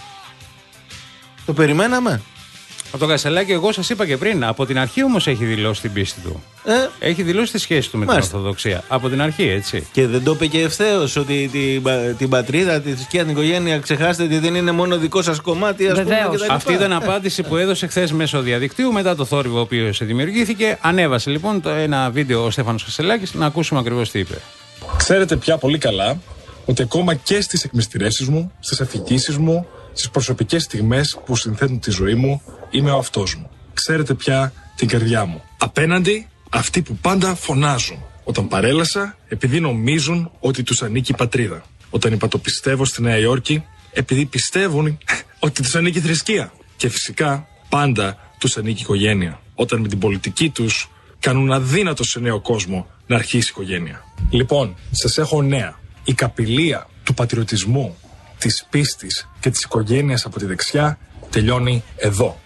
το περιμέναμε. Από τον Κασελάκη, εγώ σας είπα και πριν, από την αρχή όμως έχει δηλώσει την πίστη του. Ε, έχει δηλώσει τη σχέση του με μάλιστα. την Ορθοδοξία. Από την αρχή, έτσι. Και δεν το είπε και ευθέως ότι την, την πατρίδα, τη θρησκεία, την οικογένεια, ξεχάστε ότι δεν είναι μόνο δικό σας κομμάτι, ας πούμε. Αυτή ήταν απάντηση που έδωσε χθες μέσω διαδικτύου μετά το θόρυβο ο οποίος δημιουργήθηκε. Ανέβασε λοιπόν το ένα βίντεο ο Στέφανος Κασελάκης να ακούσουμε ακριβώς τι είπε. Ξέρετε πια πολύ καλά ότι ακόμα και στις εκμυστηρέσεις μου, στις αφηγήσεις μου, στις προσωπικές στιγμές που συνθέτουν τη ζωή μου, είμαι ο αυτός μου. Ξέρετε πια την καρδιά μου. Απέναντι αυτοί που πάντα φωνάζουν όταν παρέλασα επειδή νομίζουν ότι τους ανήκει η πατρίδα. Όταν είπα το πιστεύω στη Νέα Υόρκη επειδή πιστεύουν ότι τους ανήκει η θρησκεία. Και φυσικά πάντα τους ανήκει η οικογένεια. Όταν με την πολιτική τους κάνουν αδύνατο σε νέο κόσμο να αρχίσει η οικογένεια. Λοιπόν, σας έχω νέα. Η καπηλεία του πατριωτισμού, της πίστης και της οικογένειας από τη δεξιά τελειώνει εδώ.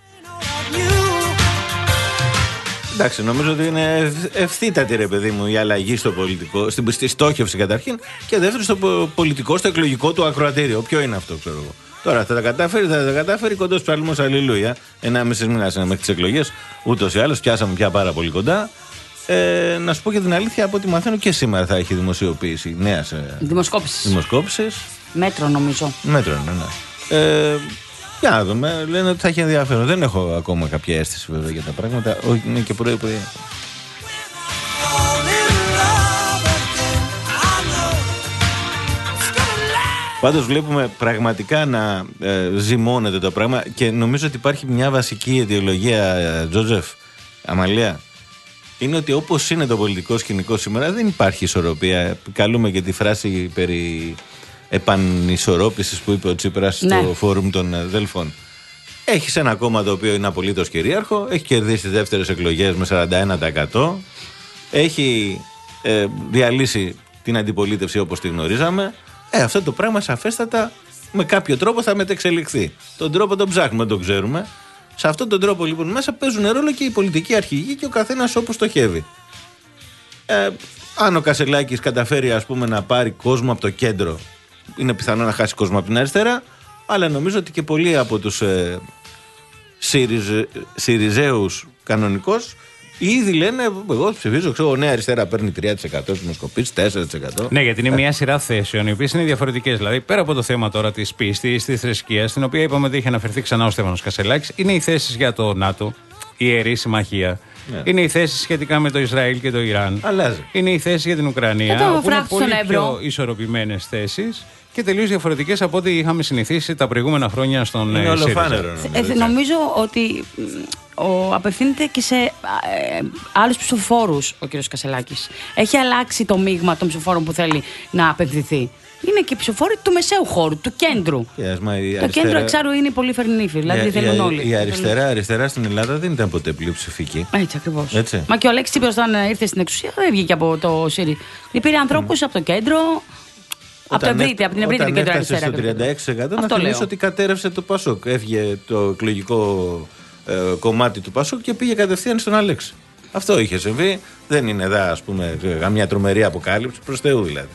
Εντάξει, νομίζω ότι είναι ευθύτατη, ρε παιδί μου, η αλλαγή στο πολιτικό, στην, στη στόχευση καταρχήν, και δεύτερον στο πολιτικό, στο εκλογικό του ακροατήριο. Ποιο είναι αυτό, ξέρω εγώ. Τώρα θα τα καταφέρει, θα τα καταφέρει, κοντός ψαλμός, αλληλούια. Ενάμιση μήνα είναι μέχρι τις εκλογές, ούτως ή άλλως, πιάσαμε πια πάρα πολύ κοντά. Ε, να σου πω και την αλήθεια, από ό,τι μαθαίνω και σήμερα θα έχει δημοσιοποίηση νέας δημοσκόπησης. δημοσκόπησης. Μέτρο, νομίζω. Μέτρο, ναι, ναι. Ε, για να δούμε, λένε ότι θα έχει ενδιαφέρον. Δεν έχω ακόμα κάποια αίσθηση βέβαια για τα πράγματα. Όχι, είναι και πρωί-πρωί. Πάντως βλέπουμε πραγματικά να ε, ζυμώνεται το πράγμα και νομίζω ότι υπάρχει μια βασική αιτιολογία, Τζόζεφ, Αμαλία. Είναι ότι όπως είναι το πολιτικό σκηνικό σήμερα δεν υπάρχει ισορροπία. Καλούμε και τη φράση περί επανισορρόπησης που είπε ο Τσίπρας ναι. στο φόρουμ των Δελφών. Έχεις ένα κόμμα το οποίο είναι απολύτως κυρίαρχο, έχει κερδίσει τις δεύτερες εκλογές με σαράντα ένα τοις εκατό, έχει ε, διαλύσει την αντιπολίτευση όπως τη γνωρίζαμε. Ε, αυτό το πράγμα σαφέστατα με κάποιο τρόπο θα μετεξελιχθεί. Τον τρόπο τον ψάχνουμε, τον ξέρουμε. Σε αυτόν τον τρόπο λοιπόν μέσα παίζουν ρόλο και οι πολιτικοί αρχηγοί και ο καθένας όπου στοχεύει. Ε, αν ο Κασελάκης καταφέρει ας πούμε να πάρει κόσμο από το κέντρο, είναι πιθανό να χάσει κόσμο από την αριστερά, αλλά νομίζω ότι και πολλοί από τους ε, Συριζε, Συριζέους κανονικώς ήδη λένε, εγώ ψηφίζω, ξέρω, Νέα Αριστερά παίρνει τρία τοις εκατό στις δημοσκοπήσεις, τέσσερα τοις εκατό. Ναι, γιατί είναι μια σειρά θέσεων, οι οποίες είναι διαφορετικές. Δηλαδή, πέρα από το θέμα τώρα της πίστης, της θρησκείας, στην οποία είπαμε ότι είχε αναφερθεί ξανά ο Στέφανος Κασελάκης, είναι οι θέσεις για το ΝΑΤΟ, η Ιερή Συμμαχία. Ναι. Είναι οι θέσεις σχετικά με το Ισραήλ και το Ιράν. Αλλάζει. Είναι οι θέσεις για την Ουκρανία, όπου είναι πολύ πιο ισορροπημένες θέσεις και τελείως διαφορετικές από ό,τι είχαμε συνηθίσει τα προηγούμενα χρόνια στον ΣΥΡΙΖΑ. Είναι ολοφάνερο. Ε, νομίζω ότι ο, απευθύνεται και σε ε, άλλους ψηφοφόρους ο κ. Κασελάκης. Έχει αλλάξει το μείγμα των ψηφοφόρων που θέλει να απευθυνθεί. Είναι και ψηφοφόροι του μεσαίου χώρου, του κέντρου. Yes, μα, το αριστερά... κέντρο εξάρου είναι πολύ φερνήφη. Δηλαδή θέλουν όλοι. Η αριστερά, αριστερά στην Ελλάδα δεν ήταν ποτέ πλειοψηφική. Έτσι ακριβώς. Μα και ο Αλέξης Τσίπρας όταν ήρθε στην εξουσία δεν βγήκε από το ΣΥΡΙΖΑ. Υπήρχε ανθρώπους mm. από το κέντρο. Από, από την ευρύτερη κέντρο αριστερά. Στο τριάντα έξι τοις εκατό να θυμίσω ότι κατέρευσε το Πασόκ. Έφυγε το εκλογικό ε, κομμάτι του Πασόκ και πήγε κατευθείαν στον Αλέξη. Αυτό είχε συμβεί. Δεν είναι εδώ, ας πούμε, μια τρομερή αποκάλυψη, προς Θεού δηλαδή.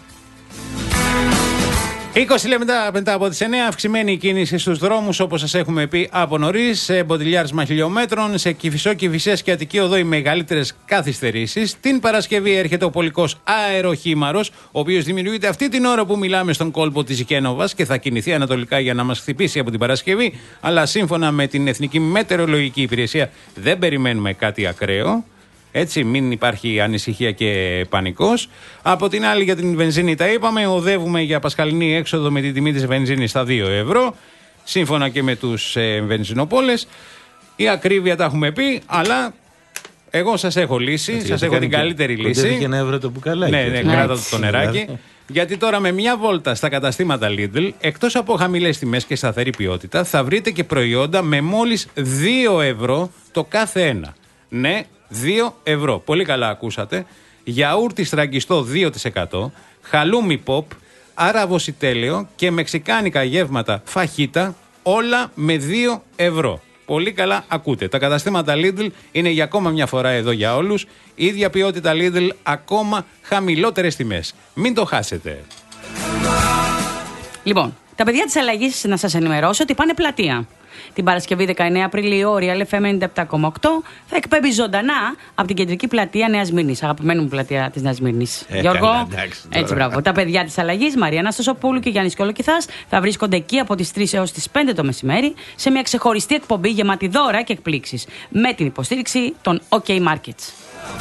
είκοσι λεπτά μετά από τις εννιά, αυξημένη η κίνηση στους δρόμους, όπως σας έχουμε πει από νωρίς, σε μποτιλιάρισμα χιλιόμετρων, σε Κηφισό, Κηφισές και Αττική Οδό οι μεγαλύτερες καθυστερήσεις. Την Παρασκευή έρχεται ο πολικός αεροχήμαρος, ο οποίος δημιουργείται αυτή την ώρα που μιλάμε στον κόλπο της Γένοβας και θα κινηθεί ανατολικά για να μας χτυπήσει από την Παρασκευή. Αλλά σύμφωνα με την Εθνική Μετεωρολογική Υπηρεσία, δεν περιμένουμε κάτι ακραίο. Έτσι, μην υπάρχει ανησυχία και πανικός. Από την άλλη, για την βενζίνη τα είπαμε. Οδεύουμε για πασχαλινή έξοδο με την τιμή της βενζίνης στα δύο ευρώ. Σύμφωνα και με τους ε, βενζινοπόλες. Η ακρίβεια τα έχουμε πει, αλλά εγώ σας έχω λύση. Έτσι, σας έχω την καλύτερη και, λύση. Και ένα ευρώ το μπουκαλάκι. Ναι, ναι, κράτα το νεράκι. Γιατί τώρα με μια βόλτα στα καταστήματα Lidl, εκτός από χαμηλές τιμές και σταθερή ποιότητα, θα βρείτε και προϊόντα με μόλις δύο ευρώ το κάθε ένα. Ναι, δύο ευρώ. Πολύ καλά ακούσατε. Γιαούρτι στραγγιστό δύο τοις εκατό. Χαλούμι pop. Άραβοσιτέλαιο και μεξικάνικα γεύματα φαχίτα. Όλα με δύο ευρώ. Πολύ καλά ακούτε. Τα καταστήματα Lidl είναι για ακόμα μια φορά εδώ για όλους. Ίδια ποιότητα Lidl, ακόμα χαμηλότερες τιμές. Μην το χάσετε. Λοιπόν, τα παιδιά της αλλαγής, να σας ενημερώσω ότι πάνε πλατεία. Την Παρασκευή δεκαεννέα Απριλίου, ο Real εφ εμ ενενήντα επτά κόμμα οκτώ θα εκπέμπει ζωντανά από την κεντρική πλατεία Νέας Σμύρνης. Αγαπημένη μου πλατεία της Νέας Σμύρνης. Ε, Γιώργο, καλά, εντάξει, έτσι μπράβο. Τα παιδιά της αλλαγής, Μαρία Αναστασοπούλου και Γιάννης Κολοκυθάς, θα βρίσκονται εκεί από τις τρεις έως τις πέντε το μεσημέρι σε μια ξεχωριστή εκπομπή γεμάτη δώρα και εκπλήξεις. Με την υποστήριξη των OK Markets.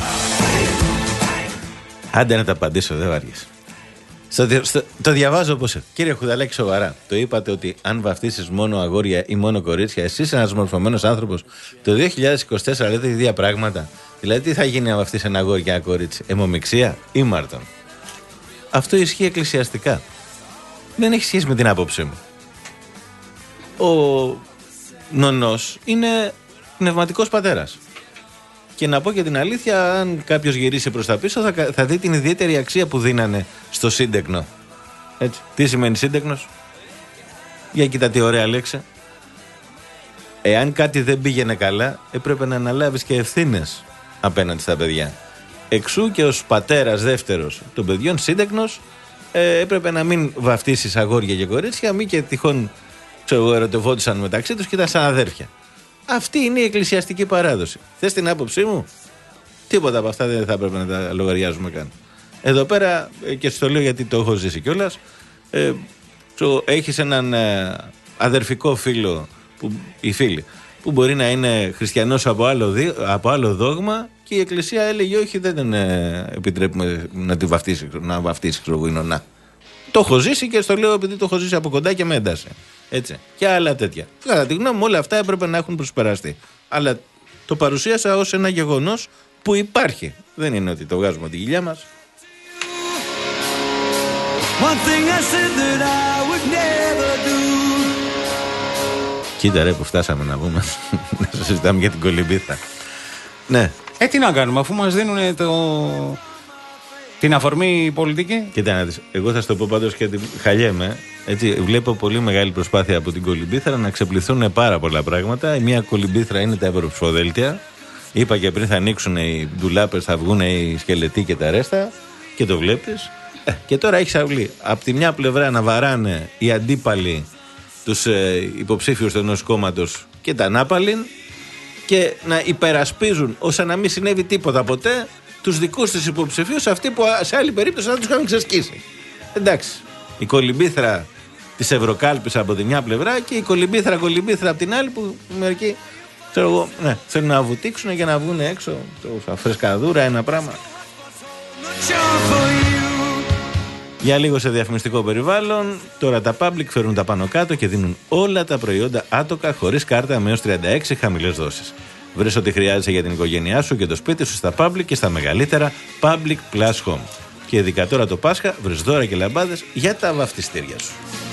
Άντε να τα απαντήσω, δεν βάριες. Στο, στο, το διαβάζω όπως είναι. Κύριε Χουδαλάκη, σοβαρά. Το είπατε ότι αν βαφτίσεις μόνο αγόρια ή μόνο κορίτσια, εσύ είσαι ένας μορφωμένος άνθρωπος. Το δύο χιλιάδες είκοσι τέσσερα λέτε ίδια πράγματα. Δηλαδή, τι θα γίνει αν βαφτίσει ένα αγόρι και ένα κορίτσι, αιμομιξία ή μάρτον. Αυτό ισχύει εκκλησιαστικά. Δεν έχει σχέση με την άποψή μου. Ο νονός είναι πνευματικός πατέρας. Και να πω και την αλήθεια, αν κάποιος γυρίσει προς τα πίσω, θα, θα δει την ιδιαίτερη αξία που δίνανε στο σύντεκνο. Έτσι. Τι σημαίνει σύντεκνος? Για κοίτα τι ωραία λέξη. Εάν κάτι δεν πήγαινε καλά, έπρεπε να αναλάβεις και ευθύνες απέναντι στα παιδιά. Εξού και ως πατέρας δεύτερος των παιδιών, σύντεκνος, ε, έπρεπε να μην βαφτίσεις αγόρια και κορίτσια, μη και τυχόν ξέρω, ερωτευόντουσαν μεταξύ τους και ήταν σαν αδέρφια. Αυτή είναι η εκκλησιαστική παράδοση. Θες την άποψή μου? Τίποτα από αυτά δεν θα έπρεπε να τα λογαριάζουμε καν. Εδώ πέρα, και στο λέω γιατί το έχω ζήσει κιόλας, ε, έχεις έναν ε, αδερφικό φίλο, που, ή φίλη, που μπορεί να είναι χριστιανός από άλλο, δι, από άλλο δόγμα και η εκκλησία έλεγε όχι, δεν ε, επιτρέπουμε να τη βαφτίσει, να βαφτίσει να. Το έχω ζήσει και στο λέω επειδή το έχω ζήσει από κοντά και με ένταση. Έτσι. Και άλλα τέτοια. Κατά τη γνώμη μου, όλα αυτά έπρεπε να έχουν προσπεραστεί. Αλλά το παρουσίασα ως ένα γεγονός που υπάρχει. Δεν είναι ότι το βγάζουμε από τη γυλιά μας. Κοίτα ρε που φτάσαμε να πούμε. Να συζητάμε για την κολυμπήθρα. Ναι. Ε, τι να κάνουμε αφού μας δίνουν το... την αφορμή πολιτική. Κοίτα να δεις. Εγώ θα σου το πω πάντως και χαλιέμαι. Έτσι, βλέπω πολύ μεγάλη προσπάθεια από την κολυμπήθρα να ξεπληθούν πάρα πολλά πράγματα. Η μία κολυμπήθρα είναι τα ευρωψηφοδέλτια. Είπα και πριν θα ανοίξουν οι ντουλάπες, θα βγουν οι σκελετοί και τα ρέστα. Και το βλέπεις. Ε, και τώρα έχεις αυλή. Απ' τη μια πλευρά να βαράνε οι αντίπαλοι τους ε, υποψήφιους του ενός κόμματος και τα νάπαλιν και να υπερασπίζουν όσα να μην συνέβη τίποτα ποτέ τους δικούς τους υποψηφίους, αυτοί που σε άλλη περίπτωση θα τους είχαν ξεσκίσει. Εντάξει. Η κολυμπήθρα της Ευρωκάλπης από τη μια πλευρά και η κολυμπήθρα κολυμπήθρα από την άλλη που μερικοί ξέρω εγώ, ναι, θέλουν να βουτήξουν για να βγουν έξω το φρεσκαδούρα, ένα πράγμα. Για λίγο σε διαφημιστικό περιβάλλον, τώρα τα public φέρουν τα πάνω κάτω και δίνουν όλα τα προϊόντα άτοκα χωρίς κάρτα με έως τριάντα έξι χαμηλές δόσεις. Βρες ό,τι χρειάζεσαι για την οικογένειά σου και το σπίτι σου στα public και στα μεγαλύτερα Public Plus Home. Και ειδικά τώρα το Πάσχα βρες δώρα και λαμπάδες για τα βαφτιστήρια σου.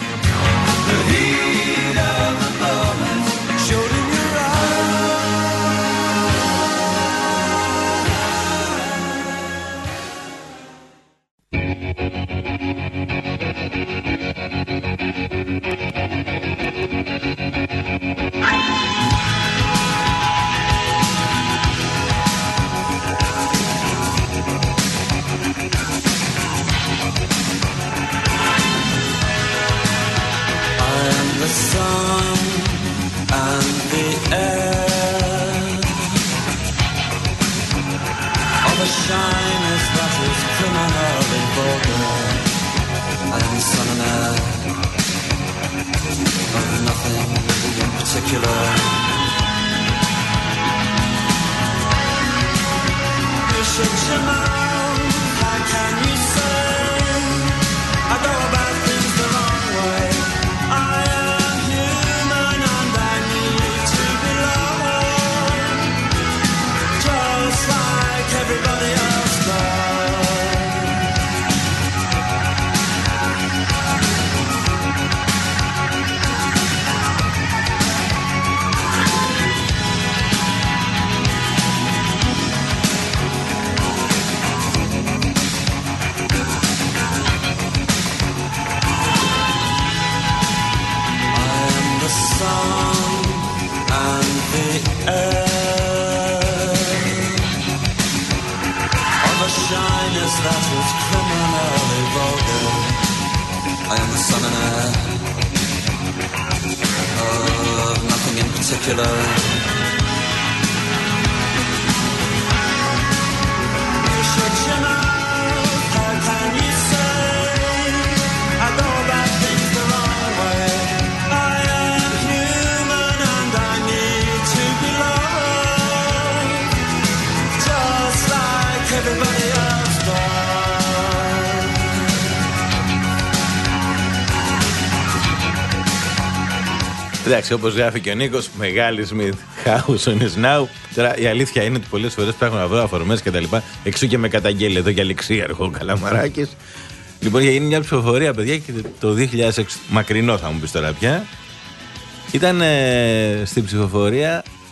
Εντάξει, όπως γράφει και ο Νίκος, μεγάλη Smith, house on his now. Τώρα η αλήθεια είναι ότι πολλές φορές ψάχνω να βρω αφορμές και τα λοιπά. Εξού και με καταγγέλει εδώ για ληξίαρχο ο Καλαμαράκης. Λοιπόν, για γίνει μια ψηφοφορία, παιδιά, και το δύο χιλιάδες έξι, μακρινό θα μου πεις τώρα πια. Ήταν ε, στην ψηφοφορία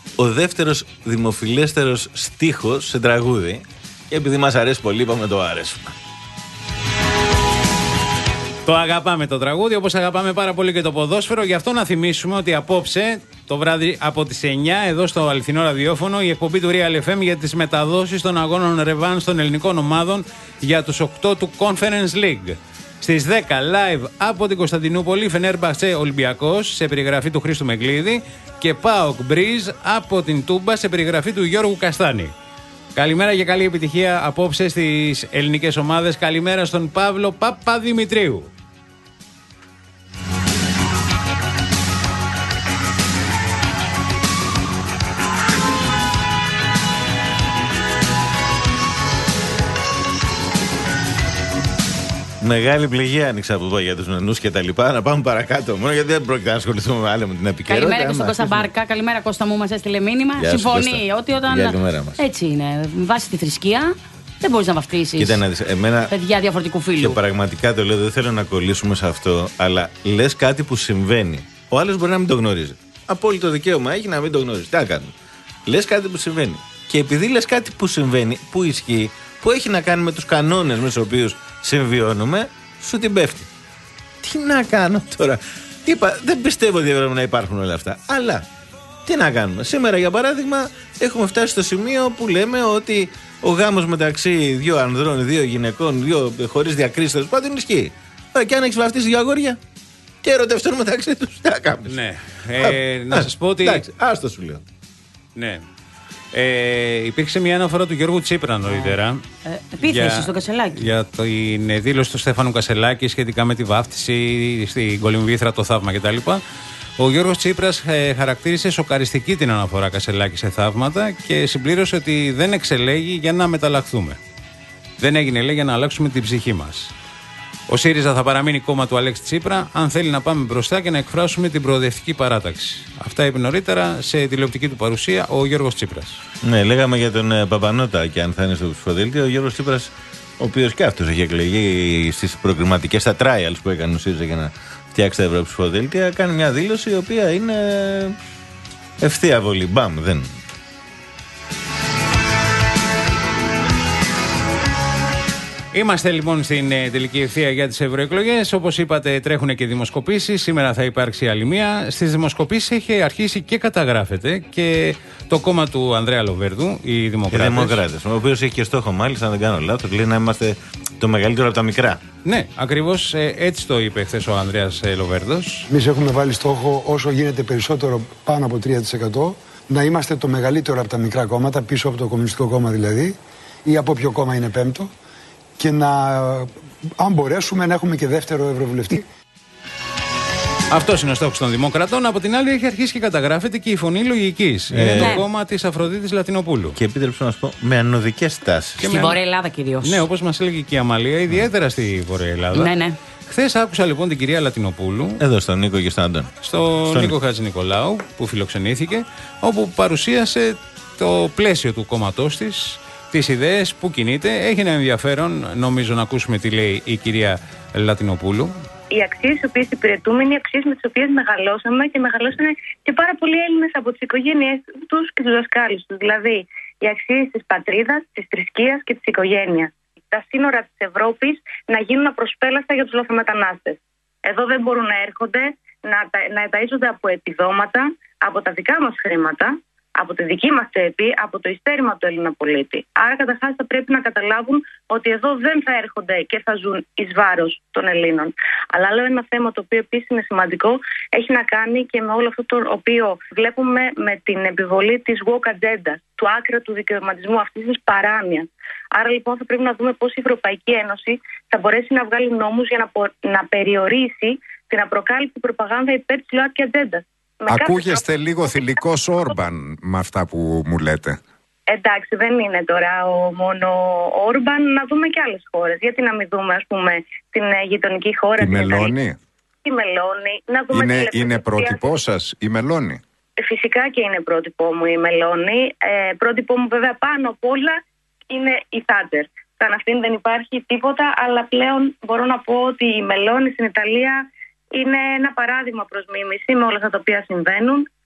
ο δεύτερος δημοφιλέστερος στίχος σε τραγούδι. Και επειδή μας αρέσει πολύ, είπαμε το αρέσουμε. Το αγαπάμε το τραγούδι, όπως αγαπάμε πάρα πολύ και το ποδόσφαιρο. Γι' αυτό να θυμίσουμε ότι απόψε το βράδυ από τις εννιά εδώ στο αληθινό ραδιόφωνο η εκπομπή του Real εφ εμ για τις μεταδόσεις των αγώνων ρεβάνς των ελληνικών ομάδων για τους οκτώ του Conference League. Στις δέκα live από την Κωνσταντινούπολη, Φενέρμπαχτσε Ολυμπιακός σε περιγραφή του Χρήστου Μεγκλίδη και ΠΑΟΚ Μπρίζ από την Τούμπα σε περιγραφή του Γιώργου Καστάνη. Καλημέρα και καλή επιτυχία απόψε στις ελληνικές ομάδες. Καλημέρα στον Παύλο Παπαδημητρίου. Μεγάλη πληγή άνοιξα από εδώ για τους νονούς και τα λοιπά. Να πάμε παρακάτω. Μόνο γιατί δεν πρόκειται να ασχοληθούμε άλλο με την επικαιρότητα. Καλημέρα και στον Κώστα Μπάρκα. Καλημέρα, Κώστα μου, μας έστειλε μήνυμα. Γεια σου, συμφωνεί Κώστα. ότι όταν. Έτσι είναι. Με βάση τη θρησκεία δεν μπορείς να βαφτίσεις. Κοίτα να δεις, εμένα. Παιδιά διαφορετικού φύλου. Και πραγματικά το λέω, δεν θέλω να κολλήσουμε σε αυτό, αλλά λες κάτι που συμβαίνει. Ο άλλος μπορεί να μην το γνωρίζει. Απόλυτο δικαίωμα έχει να μην το γνωρίζει. Τι να κάνουμε. Λες κάτι που συμβαίνει. Και επειδή λες κάτι που συμβαίνει, που ισχύει, που έχει να κάνει με τους κανόνες με τους οποίους συμβιώνουμε, σου την πέφτει. Τι να κάνω τώρα. Είπα, δεν πιστεύω ότι έπρεπε να υπάρχουν όλα αυτά. Αλλά τι να κάνουμε. Σήμερα, για παράδειγμα, έχουμε φτάσει στο σημείο που λέμε ότι ο γάμος μεταξύ δύο ανδρών, δύο γυναικών, δύο χωρίς διακρίσεις, τέλος πάντων ισχύει. Ωραία, και αν έχεις βαφτίσει δύο αγόρια και ερωτευτούν μεταξύ τους, τι να κάνεις. Ναι. Ε, να σας πω ότι. Εντάξει, άστο σου λέω. Ναι. Ε, υπήρξε μια αναφορά του Γιώργου Τσίπρα νωρίτερα. Ε, επίθεση στο Κασελάκη. Για την δήλωση του Στέφανου Κασελάκη σχετικά με τη βάφτιση στην Κολυμβήθρα, το θαύμα κτλ. Ο Γιώργος Τσίπρας ε, χαρακτήρισε σοκαριστική την αναφορά Κασελάκη σε θαύματα και συμπλήρωσε ότι δεν εξελέγει για να μεταλλαχθούμε. Δεν έγινε, λέει, για να αλλάξουμε την ψυχή μας. Ο ΣΥΡΙΖΑ θα παραμείνει κόμμα του Αλέξη Τσίπρα αν θέλει να πάμε μπροστά και να εκφράσουμε την προοδευτική παράταξη. Αυτά είπε νωρίτερα σε τηλεοπτική του παρουσία ο Γιώργος Τσίπρας. Ναι, λέγαμε για τον ε, Παπανότα και αν θα είναι στο ψηφοδέλτιο. Ο Γιώργος Τσίπρας, ο οποίος και αυτός έχει εκλεγεί στις προκριματικές, στα trials που έκανε ο ΣΥΡΙΖΑ για να φτιάξει τα ευρωψηφοδέλτια, κάνει μια δήλωση η οποία είναι ευθεία βολή. Μπαμ, δεν. Είμαστε λοιπόν στην ε, τελική ευθεία για τις ευρωεκλογές. Όπως είπατε, τρέχουν και δημοσκοπήσεις. Σήμερα θα υπάρξει άλλη μία. Στις δημοσκοπήσεις έχει αρχίσει και καταγράφεται και το κόμμα του Ανδρέα Λοβέρδου, οι Δημοκράτες. Οι Δημοκράτες, ο οποίος έχει και στόχο, μάλιστα, αν δεν κάνω λάθος, λέει να είμαστε το μεγαλύτερο από τα μικρά. Ναι, ακριβώς ε, έτσι το είπε χθες ο Ανδρέας ε, Λοβέρδος. Εμείς έχουμε βάλει στόχο όσο γίνεται περισσότερο, πάνω από τρία τοις εκατό, να είμαστε το μεγαλύτερο από τα μικρά κόμματα, πίσω από το Κομμουνιστικό Κόμμα δηλαδή, ή από ποιο κόμμα είναι πέμπτο. Και να, αν μπορέσουμε, να έχουμε και δεύτερο ευρωβουλευτή. Αυτός είναι ο στόχος των Δημοκρατών. Από την άλλη, έχει αρχίσει και καταγράφεται και η Φωνή Λογικής. Ε, είναι το κόμμα της Αφροδίτης Λατινοπούλου. Και επίτρεψε να σου πω, με ανωδικές τάσεις. Στη Βόρεια Ελλάδα κυρίως. Ναι, όπως μας έλεγε και η Αμαλία, ιδιαίτερα στη Βόρεια Ελλάδα. Ναι, ναι. Χθες άκουσα λοιπόν την κυρία Λατινοπούλου. Εδώ στον Νίκο και στον Αντών. Στον στο Νίκο Χατζηνικολάου, που φιλοξενήθηκε, όπου παρουσίασε το πλαίσιο του κόμματός της. Τις ιδέες που κινείται. Έχει ένα ενδιαφέρον, νομίζω, να ακούσουμε τι λέει η κυρία Λατινοπούλου. Οι αξίες οι οποίες υπηρετούμε είναι οι αξίες με τις οποίες μεγαλώσαμε και μεγαλώσανε και πάρα πολλοί Έλληνες από τις οικογένειές τους και τους δασκάλους τους. Δηλαδή, οι αξίες της πατρίδας, της θρησκείας και της οικογένειας. Τα σύνορα της Ευρώπης να γίνουν απροσπέλαστα για τους λαθρομετανάστες. Εδώ δεν μπορούν να έρχονται, να, να εταΐζονται από επιδόματα, από τα δικά μας χρήματα, από τη δική μας τσέπη, από το ειστέρημα του Έλληνα πολίτη. Άρα, καταρχάς, θα πρέπει να καταλάβουν ότι εδώ δεν θα έρχονται και θα ζουν εις βάρος των Ελλήνων. Αλλά άλλο ένα θέμα το οποίο επίσης είναι σημαντικό έχει να κάνει και με όλο αυτό το οποίο βλέπουμε με την επιβολή της woke agenda, του άκρα του δικαιωματισμού, αυτής της παράνοιας. Άρα, λοιπόν, θα πρέπει να δούμε πώς η Ευρωπαϊκή Ένωση θα μπορέσει να βγάλει νόμους για να, να περιορίσει την απροκάλυπτη προπαγάνδα υπέρ της ΛΟΑΤΚΙ ατζέντα. Ακούγεστε κάποιο... λίγο θηλυκός Όρμπαν με αυτά που μου λέτε. Εντάξει, δεν είναι τώρα ο μόνο Όρμπαν, να δούμε και άλλες χώρες. Γιατί να μην δούμε, ας πούμε, την γειτονική χώρα. Η Μελώνη. Η Μελώνη. Να δούμε είναι, είναι πρότυπό σας η Μελώνη. Φυσικά και είναι πρότυπό μου η Μελώνη. Ε, πρότυπό μου βέβαια πάνω απ' όλα είναι η Θάτσερ. Σαν αυτήν δεν υπάρχει τίποτα, αλλά πλέον μπορώ να πω ότι η Μελώνη στην Ιταλία είναι ένα παράδειγμα προς μίμηση με όλα αυτά τα οποία συμβαίνουν.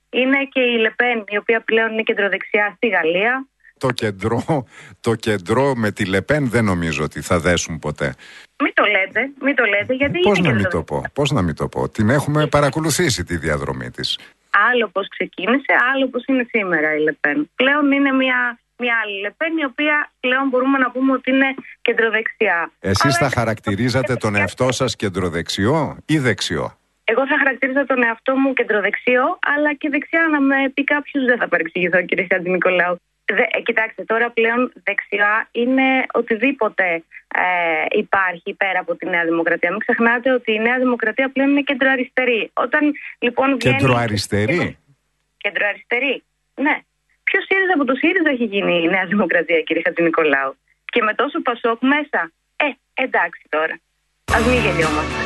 είναι και η Λεπέν, η οποία πλέον είναι κεντροδεξιά στη Γαλλία. Το κεντρό, το κεντρό με τη Λεπέν δεν νομίζω ότι θα δέσουν ποτέ. Μην το λέτε, μην το λέτε, γιατί Πώς είναι να μην το πω, πώς να μην το πω. Την έχουμε παρακολουθήσει τη διαδρομή της. Άλλο πώς ξεκίνησε, άλλο πώς είναι σήμερα η Λεπέν. Πλέον είναι μια, μια άλλη Λεπέν, η οποία πλέον μπορούμε να πούμε ότι είναι κεντροδεξιά. Εσείς Αλλά... θα χαρακτηρίζατε τον εαυτό σας κεντροδεξιό ή δεξιό? Εγώ θα χαρακτηρίζω τον εαυτό μου κεντροδεξιό, αλλά και δεξιά να με πει κάποιος, δεν θα παρεξηγηθώ, κύριε Χατζηνικολάου. Δε, κοιτάξτε, τώρα πλέον δεξιά είναι οτιδήποτε ε, υπάρχει πέρα από τη Νέα Δημοκρατία. Μην ξεχνάτε ότι η Νέα Δημοκρατία πλέον είναι κεντροαριστερή. Όταν λοιπόν βγαίνει... Κεντροαριστερή? Κεντροαριστερή, ναι. Ποιο ΣΥΡΙΖΑ από το ΣΥΡΙΖΑ έχει γίνει η Νέα Δημοκρατία, κύριε Χατζηνικολάου? Και με τόσο Πασόκ μέσα. Ε, εντάξει τώρα. Ας μην γελιόμαστε.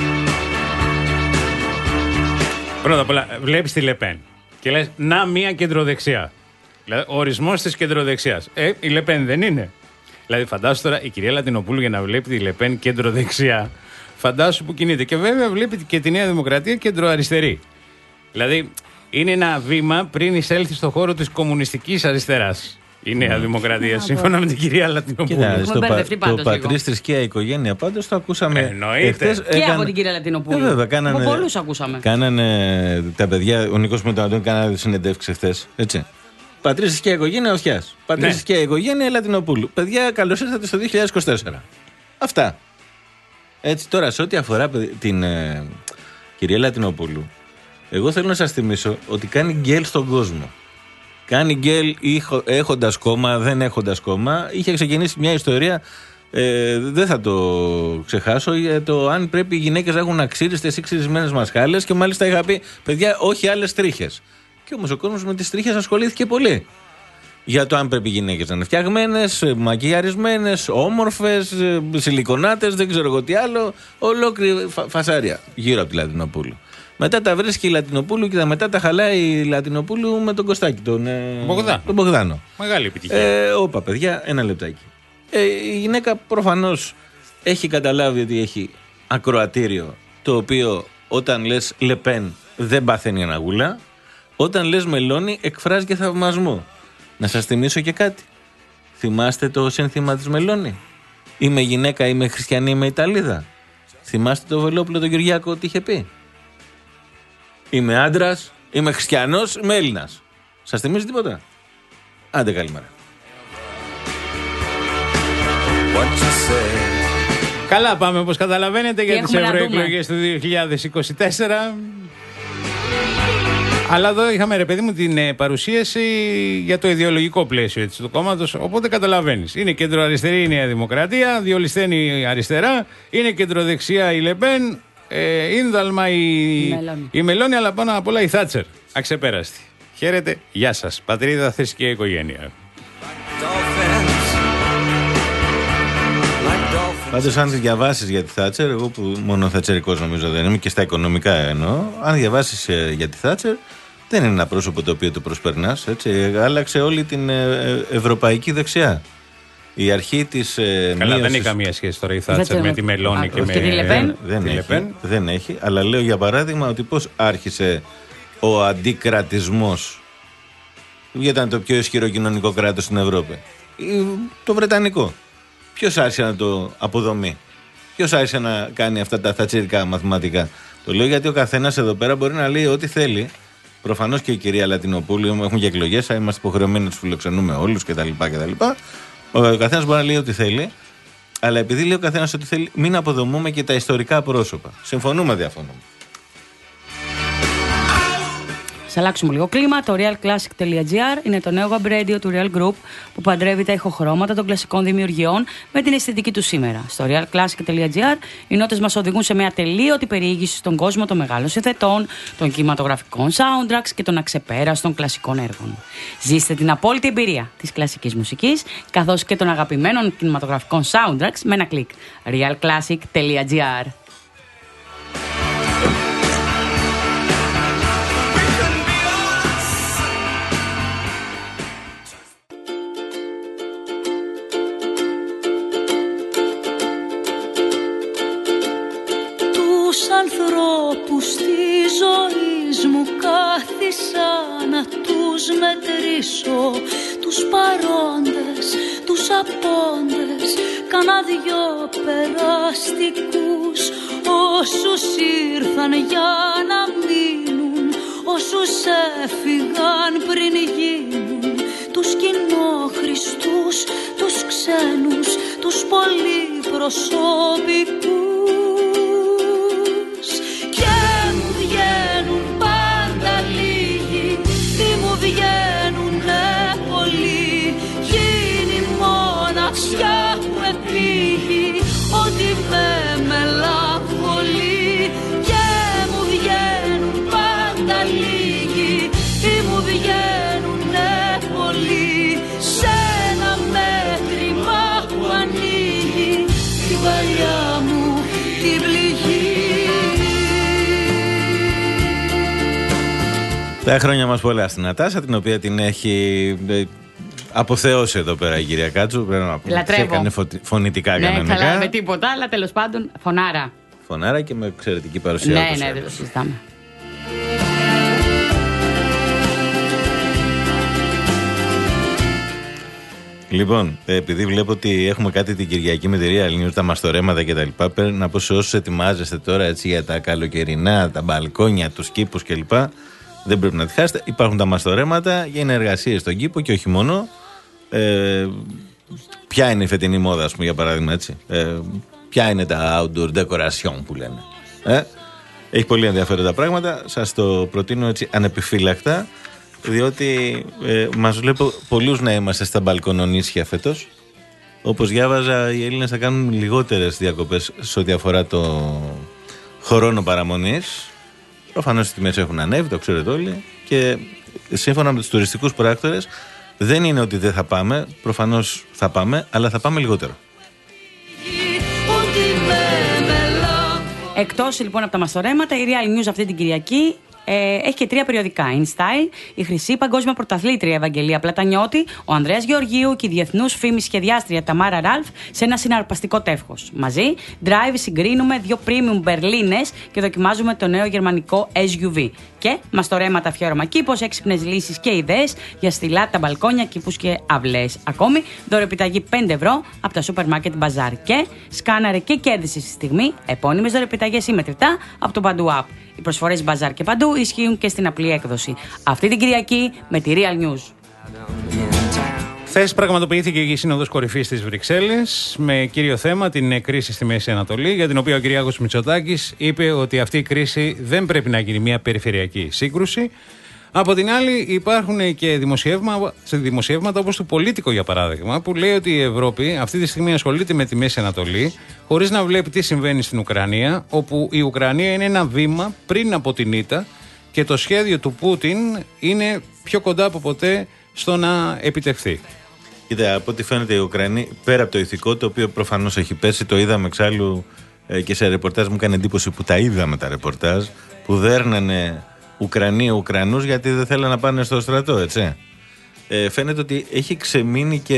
Πρώτα απ' όλα, βλέπεις τη Λεπέν και λες, να μία κεντροδεξιά. Δηλαδή, ο ορισμός της κεντροδεξιάς. Ε, η Λεπέν δεν είναι. Δηλαδή, φαντάσου τώρα η κυρία Λατινοπούλου για να βλέπει τη Λεπέν κεντροδεξιά, φαντάσου που κινείται. Και βέβαια βλέπει και τη Νέα Δημοκρατία κεντροαριστερή. Δηλαδή, είναι ένα βήμα πριν εισέλθει στον χώρο της κομμουνιστικής αριστεράς. Η Νέα Δημοκρατία, σύμφωνα με την κυρία Λατινοπούλου. Κοιτάξτε, το, πα, το πατρίς, θρησκεία, οικογένεια, πάντως το ακούσαμε. Εννοείται. Και έκανα... από την κυρία Λατινοπούλου. Ε, βέβαια, κάνανε, από πολλούς ακούσαμε. Κάνανε τα παιδιά, ο Νίκος Μετανατών κάνανε συνεντεύξει χθες. Έτσι. Πατρίς, θρησκεία, οικογένεια, Οχιάς. Πατρίς, θρησκεία, οικογένεια, Λατινοπούλου. Παιδιά, καλώς ήρθατε στο δύο χιλιάδες είκοσι τέσσερα. Αυτά. Έτσι, τώρα, σε ό,τι αφορά την ε, κυρία Λατινοπούλου, εγώ θέλω να σας θυμίσω ότι κάνει γκέλ στον κόσμο. Κάνει γκέλ έχοντας κόμμα, δεν έχοντας κόμμα. Είχε ξεκινήσει μια ιστορία, ε, δεν θα το ξεχάσω, για το αν πρέπει οι γυναίκες να έχουν αξίριστες ή ξυρισμένες μασχάλες, και μάλιστα είχα πει, παιδιά, όχι άλλες τρίχες. Και όμως ο κόσμος με τις τρίχες ασχολήθηκε πολύ. Για το αν πρέπει οι γυναίκες να είναι φτιαγμένες, μακιγιαρισμένες, όμορφες, σιλικονάτες, δεν ξέρω εγώ τι άλλο. Ολόκληρη φα- φασάρια γύρω από τη Λατινοπούλου. Μετά τα βρίσκει η Λατινοπούλου και μετά τα χαλάει η Λατινοπούλου με τον Κωστάκη, τον, Μπογδάνο. τον Μπογδάνο. Μεγάλη επιτυχία. Ε, όπα, παιδιά, ένα λεπτάκι. Ε, η γυναίκα προφανώς έχει καταλάβει ότι έχει ακροατήριο, το οποίο όταν λες Λεπέν δεν παθαίνει αναγούλα, όταν λες Μελώνη εκφράζει και θαυμασμό. Να σας θυμίσω και κάτι. Θυμάστε το σύνθημα της Μελώνη? Είμαι γυναίκα, είμαι χριστιανή, είμαι Ιταλίδα. Θυμάστε το Βελόπουλο τον Κυριάκο τι είχε πει? Είμαι άντρας, είμαι χριστιανός, είμαι Έλληνας. Σας θυμίζει τίποτα? Άντε, καλημέρα. Καλά πάμε, όπως καταλαβαίνετε, για τις έχουμε να ευρωεκλογές του δύο χιλιάδες είκοσι τέσσερα. Αλλά εδώ είχαμε, ρε παιδί μου, την ε, παρουσίαση για το ιδεολογικό πλαίσιο έτσι, του κόμματος. Οπότε καταλαβαίνεις. Είναι κεντροαριστερή η Νέα Δημοκρατία, διολυσθένη η αριστερά, είναι κεντροδεξιά η Λεπέν, ε, ίνδαλμα η, Μελώνη. η Μελώνη, αλλά πάνω απ' όλα η Θάτσερ. Αξεπέραστη. Χαίρετε, γεια σας. Πατρίδα, θρησκεία, οικογένεια. Πάντως, αν διαβάσεις για τη Θάτσερ, εγώ που μόνο θατσερικός νομίζω δεν είμαι και στα οικονομικά εννοώ, αν διαβάσεις ε, για τη Θάτσερ, δεν είναι ένα πρόσωπο το οποίο το προσπερνάς. Έτσι, άλλαξε όλη την ε, ευρωπαϊκή δεξιά. Η αρχή της. Ε, Καλά, μείωσης... δεν έχει καμία σχέση τώρα η Θάτσερ με τη Μελώνη και με τη Λεπέν. Δεν, δεν, τη έχει, Λεπέν. δεν έχει. Αλλά λέω για παράδειγμα ότι πώς άρχισε ο αντικρατισμός, γιατί ήταν το πιο ισχυρό κοινωνικό κράτος στην Ευρώπη. Το βρετανικό. Ποιος άρχισε να το αποδομεί? Ποιος άρχισε να κάνει αυτά τα θατσερικά μαθηματικά? Το λέω γιατί ο καθένας εδώ πέρα μπορεί να λέει ό,τι θέλει. Προφανώς και η κυρία Λατινοπούλου, έχουμε και εκλογές, είμαστε υποχρεωμένοι να τους φιλοξενούμε όλους κτλ. Ο καθένας μπορεί να λέει ό,τι θέλει, αλλά επειδή λέει ο καθένας ό,τι θέλει, μην αποδομούμε και τα ιστορικά πρόσωπα. Συμφωνούμε, διαφωνούμε. Ας αλλάξουμε λίγο κλίμα. Το realclassic.gr είναι το νέο web radio του Real Group που παντρεύει τα ηχοχρώματα των κλασικών δημιουργιών με την αισθητική του σήμερα. Στο realclassic.gr οι νότες μας οδηγούν σε μια τελείωτη περιήγηση στον κόσμο των μεγάλων συνθετών, των κινηματογραφικών soundtracks και των αξεπέραστων κλασικών έργων. Ζήστε την απόλυτη εμπειρία της κλασικής μουσικής καθώς και των αγαπημένων κινηματογραφικών soundtracks με ένα κλικ. realclassic.gr. Ανθρώπους στη ζωή μου κάθισα ρωτήσω τους παρόντες, τους απόντες, κάνα δυο περαστικούς, όσους ήρθαν για να μείνουν, όσους έφυγαν πριν γίνουν, τους κοινόχρηστους, τους ξένους, τους πολυπροσωπικούς. Και μου βγαίνουν πάντα λίγοι, τι μου βγαίνουνε πολλοί, γίνει μοναξιά που επήγει, ότι με μελαγχολεί. Και μου βγαίνουν πάντα λίγοι, τι μου βγαίνουνε πολλοί, σε ένα μέτρημα που ανοίγει την παλιά μου την πληγή. Τα χρόνια μας πολλά στην Νατάσα, την οποία την έχει αποθεώσει εδώ πέρα η κυρία Κάτσου. Πρέπει να πούμε. Έκανε φωνητικά ναι, κανονικά. Καλά, με τίποτα, αλλά τέλος πάντων φωνάρα. Φωνάρα και με εξαιρετική παρουσία. Ναι, ναι, δεν το συζητάμε. Λοιπόν, επειδή βλέπω ότι έχουμε κάτι την Κυριακή με τη Real News, τα μαστορέματα κτλ. Πρέπει να πω σε όσους ετοιμάζεστε τώρα έτσι, για τα καλοκαιρινά, τα μπαλκόνια, τους κήπους κλπ. Δεν πρέπει να τη χάσετε. Υπάρχουν τα μαστορέματα για εργασίες στον κήπο και όχι μόνο. Ε, ποια είναι η φετινή μόδα, ας πούμε, για παράδειγμα, έτσι. Ε, ποια είναι τα outdoor decoration που λένε. Ε, έχει πολύ ενδιαφέροντα πράγματα. Σας το προτείνω έτσι ανεπιφύλακτα, διότι ε, μας βλέπω πολλούς να είμαστε στα μπαλκονονίσια φέτος. Όπως διάβαζα, οι Έλληνες θα κάνουν λιγότερες διακοπές σε ό,τι αφορά το χρόνο παραμονής. Προφανώς οι τιμές έχουν ανέβει, το ξέρετε όλοι. Και σύμφωνα με τους τουριστικούς πράκτορες, δεν είναι ότι δεν θα πάμε. Προφανώς θα πάμε, αλλά θα πάμε λιγότερο. Εκτός λοιπόν από τα μαστορέματα, η Real News αυτή την Κυριακή ε, έχει και τρία περιοδικά. InStyle, η χρυσή παγκόσμια πρωταθλήτρια Ευαγγελία Πλατανιώτη, ο Ανδρέας Γεωργίου και η διεθνούς φήμης σχεδιάστρια Ταμάρα Ράλφ σε ένα συναρπαστικό τεύχος. Μαζί, Drive συγκρίνουμε δύο premium μπερλίνες και δοκιμάζουμε το νέο γερμανικό ες γιου βι. Και μαστορέματα, αφιέρωμα κήπος, έξυπνες λύσεις και ιδέες για στυλά, τα μπαλκόνια, κήπους και αυλές. Ακόμη, δωρεπιταγή πέντε ευρώ από τα σούπερ μάρκετ Bazaar. Και σκάναρε και κέρδισε στη στιγμή επώνυμες δωρεπιταγές ή μετρητά από το Παντού App. Οι προσφορές Bazaar και Παντού ισχύουν και στην απλή έκδοση. Αυτή την Κυριακή με τη Real News. Χθες πραγματοποιήθηκε η Σύνοδος Κορυφής της Βρυξέλλες με κύριο θέμα την κρίση στη Μέση Ανατολή, για την οποία ο Κυριάκος Μητσοτάκης είπε ότι αυτή η κρίση δεν πρέπει να γίνει μια περιφερειακή σύγκρουση. Από την άλλη, υπάρχουν και δημοσιεύματα, δημοσιεύματα όπως του Πολίτικο, για παράδειγμα, που λέει ότι η Ευρώπη αυτή τη στιγμή ασχολείται με τη Μέση Ανατολή, χωρίς να βλέπει τι συμβαίνει στην Ουκρανία, όπου η Ουκρανία είναι ένα βήμα πριν από την ήττα και το σχέδιο του Πούτιν είναι πιο κοντά από ποτέ στο να επιτευχθεί. Κοίτα, από ό,τι φαίνεται οι Ουκρανοί, πέρα από το ηθικό, το οποίο προφανώς έχει πέσει, το είδαμε εξάλλου ε, και σε ρεπορτάζ, μου έκανε εντύπωση που τα είδαμε τα ρεπορτάζ, που δέρνανε Ουκρανοί Ουκρανούς γιατί δεν θέλουν να πάνε στο στρατό, έτσι. Ε, φαίνεται ότι έχει ξεμείνει και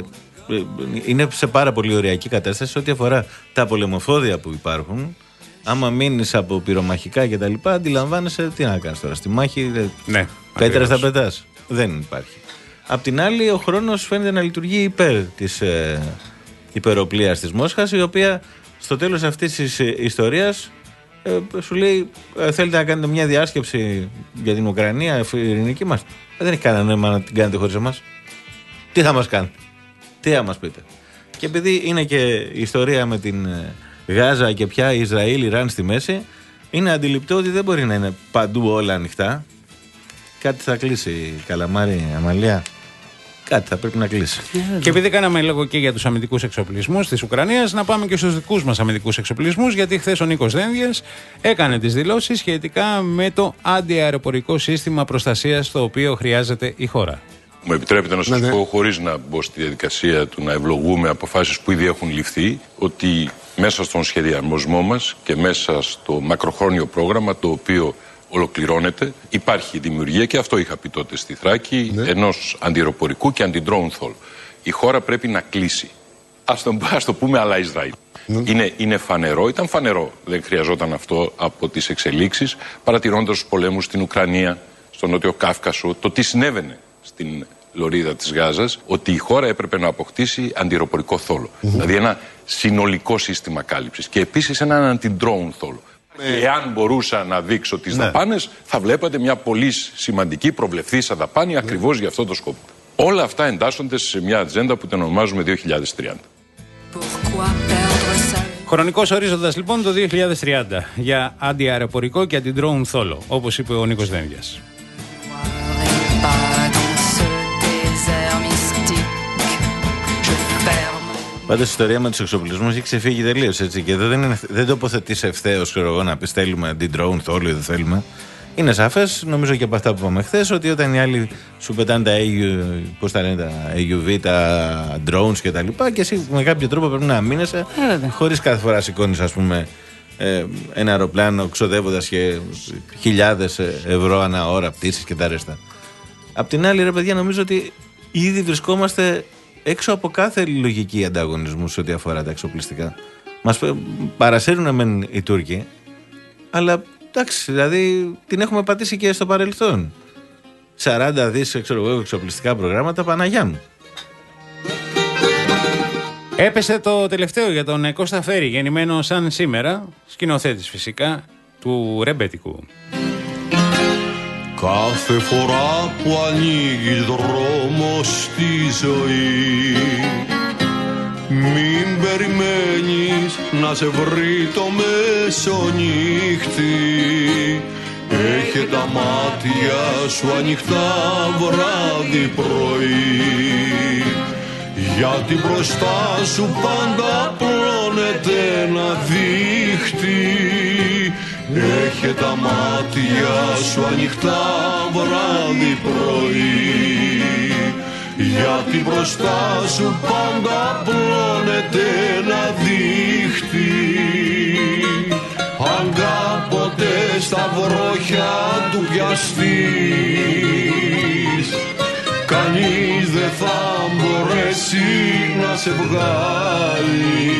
ε, είναι σε πάρα πολύ ωριακή κατάσταση ό,τι αφορά τα πολεμοφόδια που υπάρχουν. Άμα μείνεις από πυρομαχικά και τα λοιπά, αντιλαμβάνεσαι τι να κάνεις τώρα. Στη μάχη, ναι, πέτρες θα πετάς. Δεν υπάρχει. Απ' την άλλη, ο χρόνος φαίνεται να λειτουργεί υπέρ της ε, υπεροπλίας της Μόσχας, η οποία στο τέλος αυτής της ε, ιστορίας ε, σου λέει ε, θέλετε να κάνετε μια διάσκεψη για την Ουκρανία, η ειρηνική μας. Ε, δεν έχει κανένα νόημα να την κάνετε χωρίς εμάς. Τι θα μας κάνετε, τι θα μας πείτε. Και επειδή είναι και η ιστορία με την ε, Γάζα και πια Ισραήλ, Ιράν στη μέση, είναι αντιληπτό ότι δεν μπορεί να είναι παντού όλα ανοιχτά. Κάτι θα κλείσει, Καλαμάρη, Αμαλία. Κάτι θα πρέπει να κλείσει. Και επειδή κάναμε λόγο και για τους αμυντικούς εξοπλισμούς της Ουκρανίας, να πάμε και στους δικούς μας αμυντικούς εξοπλισμούς, γιατί χθες ο Νίκος Δένδιας έκανε τις δηλώσεις σχετικά με το αντιαεροπορικό σύστημα προστασίας το οποίο χρειάζεται η χώρα. Μου επιτρέπετε να σας ναι, πω, χωρίς να μπω στη διαδικασία του να ευλογούμε αποφάσεις που ήδη έχουν ληφθεί, ότι μέσα στον σχεδιασμό μας και μέσα στο μακροχρόνιο πρόγραμμα, το οποίο ολοκληρώνεται, υπάρχει η δημιουργία, και αυτό είχα πει τότε στη Θράκη, ναι, ενός αντιαεροπορικού και αντι-drone thol. Η χώρα πρέπει να κλείσει. Ας το, ας το πούμε αλλά Ισραήλ. Ναι. Είναι, είναι φανερό, ήταν φανερό, δεν χρειαζόταν αυτό από τις εξελίξεις, παρατηρώντας τους πολέμους στην Ουκρανία, στο Νότιο Κάφκασο, το τι συνέβαινε στην λωρίδα της Γάζας, ότι η χώρα έπρεπε να αποκτήσει αντιεροπορικό θόλο. Mm-hmm. Δηλαδή ένα συνολικό σύστημα κάλυψης και επίσης έναν αντι-drone θόλο. Mm-hmm. Εάν μπορούσα να δείξω τις ναι. δαπάνες, θα βλέπατε μια πολύ σημαντική προβλεφθήσα δαπάνη mm-hmm. ακριβώς για αυτό το σκοπό. Όλα αυτά εντάσσονται σε μια ατζέντα που την ονομάζουμε δύο χιλιάδες τριάντα. Χρονικός ορίζοντας λοιπόν το δύο χιλιάδες τριάντα για αντιαεροπορικό και αντι-drone θόλο, όπως είπε ο Νίκος Δένδιας. Πάντως η ιστορία με τους εξοπλισμούς έχει ξεφύγει τελείως, έτσι. Και εδώ δεν, είναι, δεν τοποθετείς ευθέως, ξέρω εγώ, να πεις θέλουμε αντι-drone θόλο ή δεν θέλουμε. Είναι σαφές, νομίζω και από αυτά που είπαμε χθες, ότι όταν οι άλλοι σου πετάνε τα, πώς τα λένε, τα έι γιου βι, τα drones και τα λοιπά, και εσύ με κάποιο τρόπο πρέπει να αμήνεσαι, ε, χωρίς κάθε φορά σηκώνεις, ας πούμε, ε, ένα αεροπλάνο ξοδεύοντας και χιλιάδες ευρώ ανά ώρα πτήσεις και τα ρέστα. Απ' την άλλη, ρε παιδιά, νομίζω ότι ήδη βρισκόμαστε έξω από κάθε λογική ανταγωνισμού σε ό,τι αφορά τα εξοπλιστικά. Μας παρασύρουν μεν οι Τούρκοι, αλλά εντάξει, δηλαδή την έχουμε πατήσει και στο παρελθόν. σαράντα δις εξοπλιστικά προγράμματα, Παναγιά μου. Έπεσε το τελευταίο για τον Κώστα Φέρη, γεννημένο σαν σήμερα, σκηνοθέτης φυσικά, του ρεμπέτικου. Κάθε φορά που ανοίγεις δρόμο στη ζωή, μην περιμένεις να σε βρει το μεσονύχτη. Έχε τα μάτια σου ανοιχτά βράδυ πρωί, γιατί μπροστά σου πάντα πλώνεται ένα δίχτυ. Έχε τα μάτια σου ανοιχτά βράδυ πρωί, γιατί μπροστά σου πάντα πλώνεται ένα δίχτυ. Αν κάποτε στα βρόχια του πιαστείς, κανείς δεν θα μπορέσει να σε βγάλει.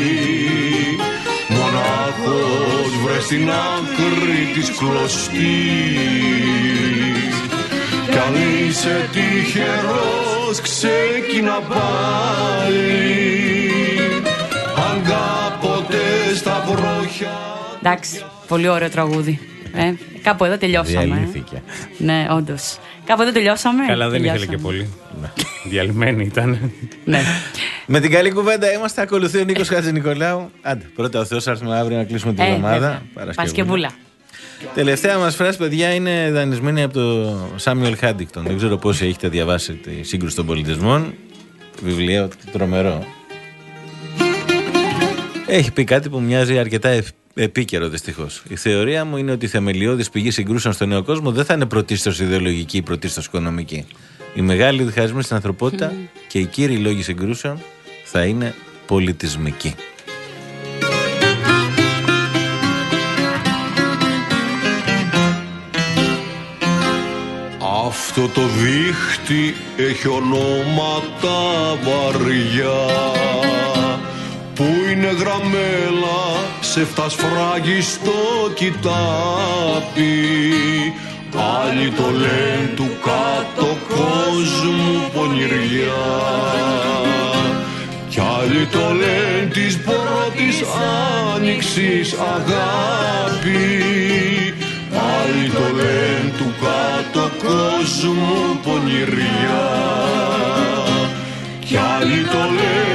Μονάχος βρες την άκρη της κλωστής, κι αν είσαι τυχερός ξεκίνα πάλι. Αν κάποτε στα βρόχια. Εντάξει, πολύ ωραίο τραγούδι. Ε, κάπου εδώ τελειώσαμε. Διαλύθηκε. Ε. Ναι, όντως. Κάπου εδώ τελειώσαμε. Καλά, δεν τελειώσαμε. ήθελε και πολύ. Διαλυμένη ήταν. Ναι. Με την καλή κουβέντα είμαστε. Ακολουθεί ο Νίκος Χατζηνικολάου. Άντε, πρώτα ο Θεός, θα έρθουμε αύριο να κλείσουμε την εβδομάδα. Ε, Παρασκευούλα. Τελευταία μας φράση, παιδιά, είναι δανεισμένη από το Σάμιουελ Χάντιγκτον. Δεν ξέρω πόσοι έχετε διαβάσει τη Σύγκρουση των Πολιτισμών. Βιβλίο τρομερό. Έχει πει κάτι που μοιάζει αρκετά επίκαιρο, δυστυχώς. Η θεωρία μου είναι ότι η θεμελιώδης πηγή συγκρούσεων στον νέο κόσμο δεν θα είναι πρωτίστως ιδεολογική ή πρωτίστως οικονομική. Οι μεγάλοι διχασμοί στην ανθρωπότητα mm. και οι κύριοι λόγοι συγκρούσεων θα είναι πολιτισμικοί. Αυτό το δίχτυ έχει ονόματα βαριά που είναι γραμμένα σε φτασφράγιστο κοιτάπι. Άλλοι το λένε του κάτω κόσμου πονηριά, κι άλλοι το λένε της πρώτης άνοιξης αγάπη. Άλλοι το λένε του κάτω κόσμου πονηριά, κι άλλοι το λένε